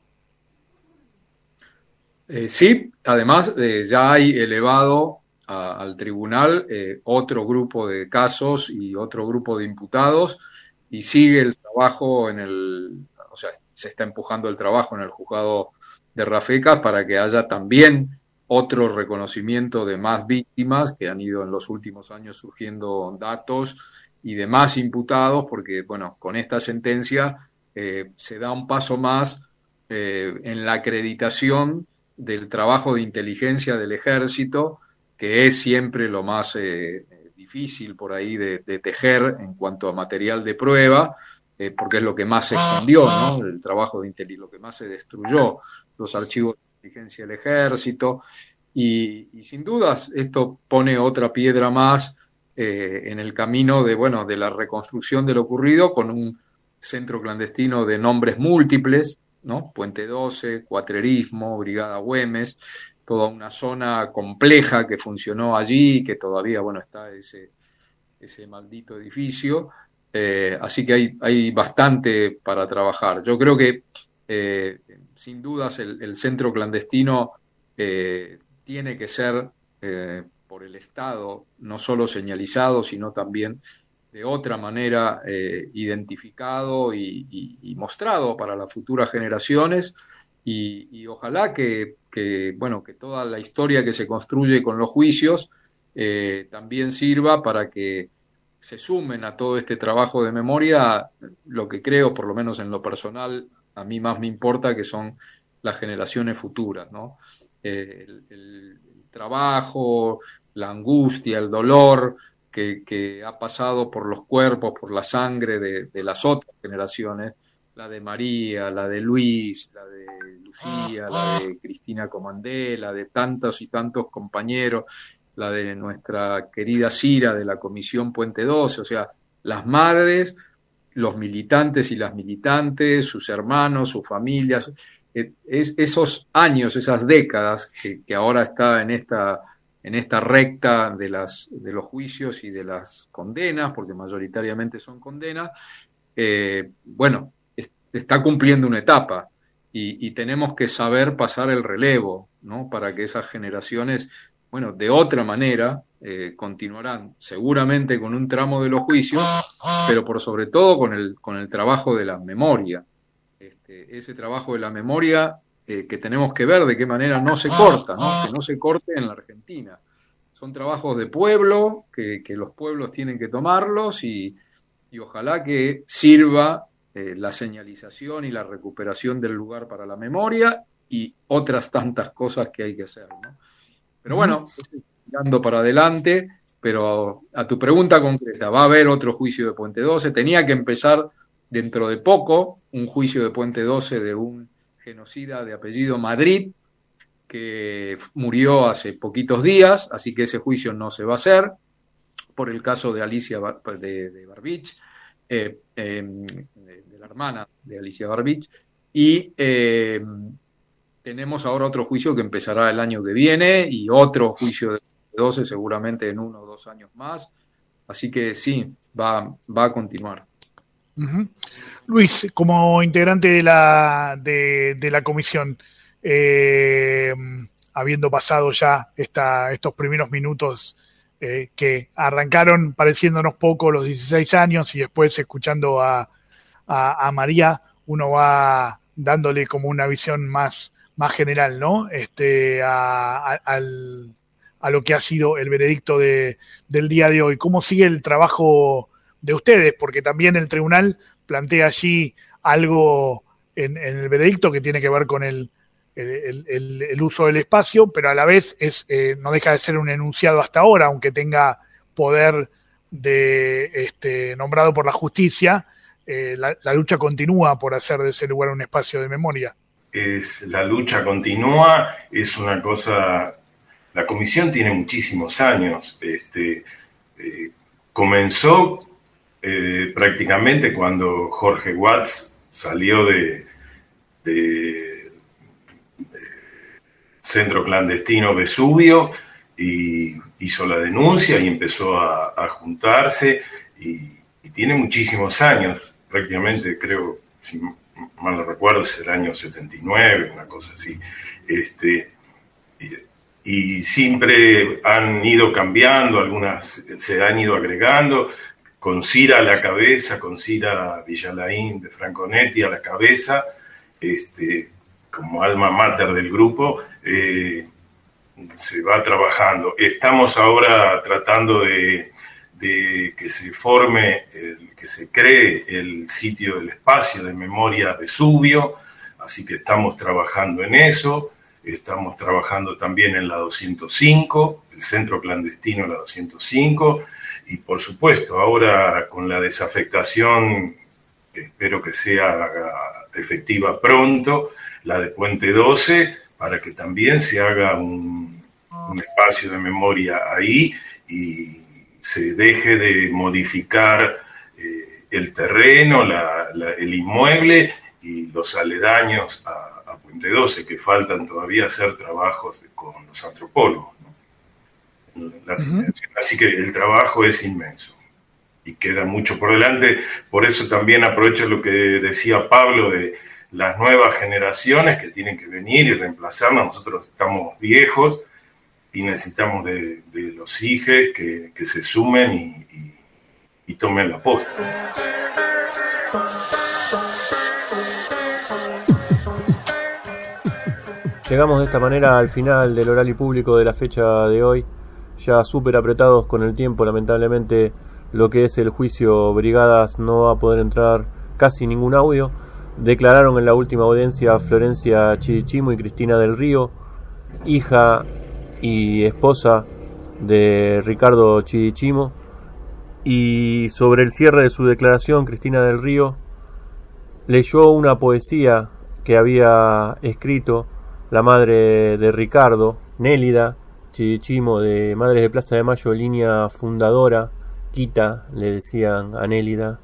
I: Sí, además ya hay elevado al tribunal otro grupo de casos y otro grupo de imputados y sigue el trabajo o sea, se está empujando el trabajo en el juzgado de Rafecas para que haya también otro reconocimiento de más víctimas que han ido en los últimos años surgiendo datos y de más imputados porque, bueno, con esta sentencia se da un paso más en la acreditación del trabajo de inteligencia del ejército, que es siempre lo más difícil por ahí de tejer en cuanto a material de prueba, porque es lo que más se escondió, ¿no? El trabajo de inteligencia, lo que más se destruyó, los archivos de inteligencia del ejército, y sin dudas esto pone otra piedra más en el camino de la reconstrucción de lo ocurrido con un centro clandestino de nombres múltiples, ¿no? Puente 12, Cuatrerismo, Brigada Güemes, toda una zona compleja que funcionó allí y que todavía, está ese maldito edificio. Así que hay bastante para trabajar. Yo creo que, sin dudas, el centro clandestino tiene que ser, por el Estado, no solo señalizado, sino también de otra manera identificado y mostrado para las futuras generaciones y ojalá que toda la historia que se construye con los juicios también sirva para que se sumen a todo este trabajo de memoria lo que creo, por lo menos en lo personal, a mí más me importa que son las generaciones futuras, ¿no? El trabajo, la angustia, el dolor que ha pasado por los cuerpos, por la sangre de las otras generaciones, la de María, la de Luis, la de Lucía, la de Cristina Comandé, la de tantos y tantos compañeros, la de nuestra querida Cira de la Comisión Puente 12, o sea, las madres, los militantes y las militantes, sus hermanos, sus familias, esos años, esas décadas que ahora está en esta recta de los juicios y de las condenas, porque mayoritariamente son condenas, está cumpliendo una etapa y tenemos que saber pasar el relevo, ¿no? Para que esas generaciones, de otra manera, continuarán seguramente con un tramo de los juicios, pero por sobre todo con el trabajo de la memoria. Ese trabajo de la memoria que tenemos que ver de qué manera no se corta, ¿no? Que no se corte en la Argentina. Son trabajos de pueblo, que los pueblos tienen que tomarlos y ojalá que sirva la señalización y la recuperación del lugar para la memoria y otras tantas cosas que hay que hacer, ¿no? Pero bueno, mirando para adelante, pero a tu pregunta concreta, va a haber otro juicio de Puente 12, tenía que empezar dentro de poco un juicio de Puente 12 de un genocida de apellido Madrid, que murió hace poquitos días, así que ese juicio no se va a hacer, por el caso de Alicia de Barbich, de la hermana de Alicia Barbich, y tenemos ahora otro juicio que empezará el año que viene y otro juicio de 12 seguramente en 1 o 2 años más, así que sí, va a continuar.
C: Uh-huh. Luis, como integrante de la comisión, habiendo pasado ya estos primeros minutos que arrancaron pareciéndonos poco los 16 años y después escuchando a María, uno va dándole como una visión más general, ¿no? A lo que ha sido el veredicto del día de hoy. ¿Cómo sigue el trabajo de ustedes? Porque también el tribunal plantea allí algo en el veredicto que tiene que ver con el uso del espacio, pero a la vez no deja de ser un enunciado hasta ahora, aunque tenga poder nombrado por la justicia. La lucha continúa por hacer de ese lugar un espacio de memoria.
F: La lucha continúa, es una cosa. La comisión tiene muchísimos años. Comenzó prácticamente cuando Jorge Watts salió de centro clandestino Vesubio y hizo la denuncia y empezó a juntarse y tiene muchísimos años, prácticamente creo, si mal no recuerdo, es el año 79, una cosa así. Y siempre han ido cambiando, algunas se han ido agregando, con Cira a la cabeza, con Cira Villalain de Franconetti a la cabeza, como alma mater del grupo, se va trabajando. Estamos ahora tratando de que se forme, que se cree el sitio del espacio de memoria Vesubio, así que estamos trabajando en eso. Estamos trabajando también en la 205, el centro clandestino la 205, y por supuesto ahora con la desafectación, que espero que sea efectiva pronto, la de Puente 12, para que también se haga un espacio de memoria ahí y se deje de modificar el terreno, el inmueble y los aledaños a Puente 12, que faltan todavía hacer trabajos con los antropólogos, ¿no? Así que el trabajo es inmenso y queda mucho por delante. Por eso también aprovecho lo que decía Pablo de las nuevas generaciones que tienen que venir y reemplazarnos. Nosotros estamos viejos y necesitamos de los hijes que se sumen y tomen la posta.
B: Llegamos de esta manera al final del oral y público de la fecha de hoy, ya súper apretados con el tiempo. Lamentablemente lo que es el juicio Brigadas no va a poder entrar casi ningún audio. Declararon en la última audiencia Florencia Chidichimo y Cristina del Río, hija y esposa de Ricardo Chidichimo, y sobre el cierre de su declaración Cristina del Río leyó una poesía que había escrito la madre de Ricardo, Nélida Chidichimo, de Madres de Plaza de Mayo, línea fundadora, Quita, le decían a Nélida,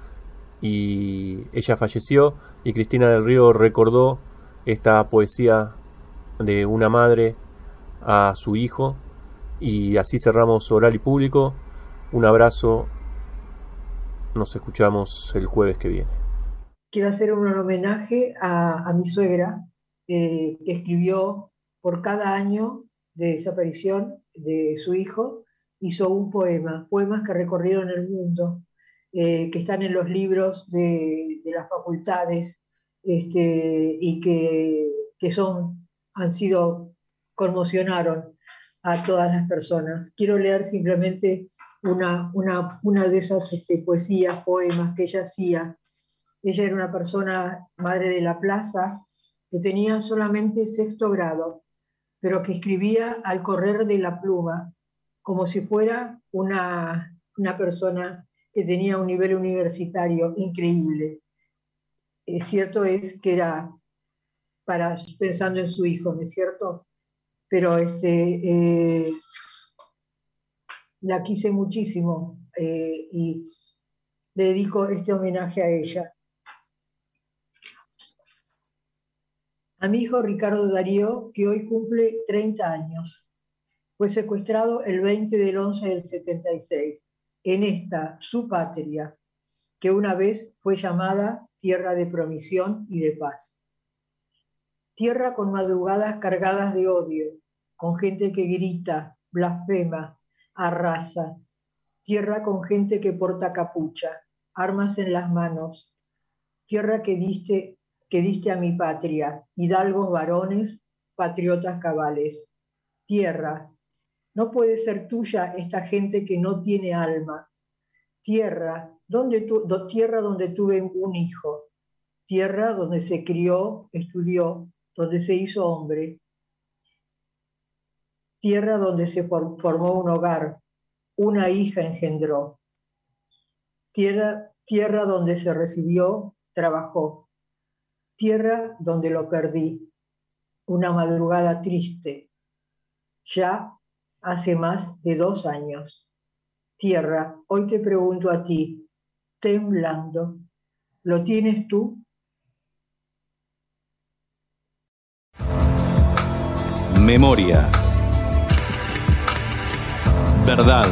B: y ella falleció, y Cristina del Río recordó esta poesía de una madre a su hijo, y así cerramos Oral y Público. Un abrazo, nos escuchamos el jueves que viene.
J: Quiero hacer un homenaje a mi suegra, que escribió por cada año de desaparición de su hijo, hizo un poemas que recorrieron el mundo, que están en los libros de las facultades, y conmocionaron a todas las personas. Quiero leer simplemente una de esas poesías, poemas que ella hacía Ella era una persona, madre de la plaza, que tenía solamente 6º grado, pero que escribía al correr de la pluma, como si fuera una persona que tenía un nivel universitario increíble. Cierto es que era pensando en su hijo, ¿no es cierto? Pero la quise muchísimo y le dedico este homenaje a ella. A mi hijo Ricardo Darío, que hoy cumple 30 años. Fue secuestrado el 20 del 11 del 76, en esta, su patria, que una vez fue llamada tierra de promisión y de paz. Tierra con madrugadas cargadas de odio, con gente que grita, blasfema, arrasa. Tierra con gente que porta capucha, armas en las manos. Tierra que diste a mi patria, hidalgos varones, patriotas cabales. Tierra, no puede ser tuya esta gente que no tiene alma. Tierra, tierra donde tuve un hijo. Tierra donde se crió, estudió, donde se hizo hombre. Tierra donde se formó un hogar, una hija engendró. Tierra donde se recibió, trabajó. Tierra donde lo perdí. Una madrugada triste. Ya hace más de 2 años. Tierra, hoy te pregunto a ti, temblando, ¿lo tienes tú?
A: Memoria. Verdad.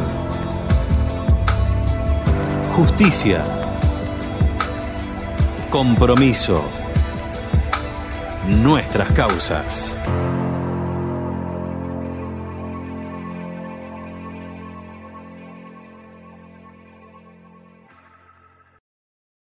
A: Justicia. Compromiso. Nuestras causas.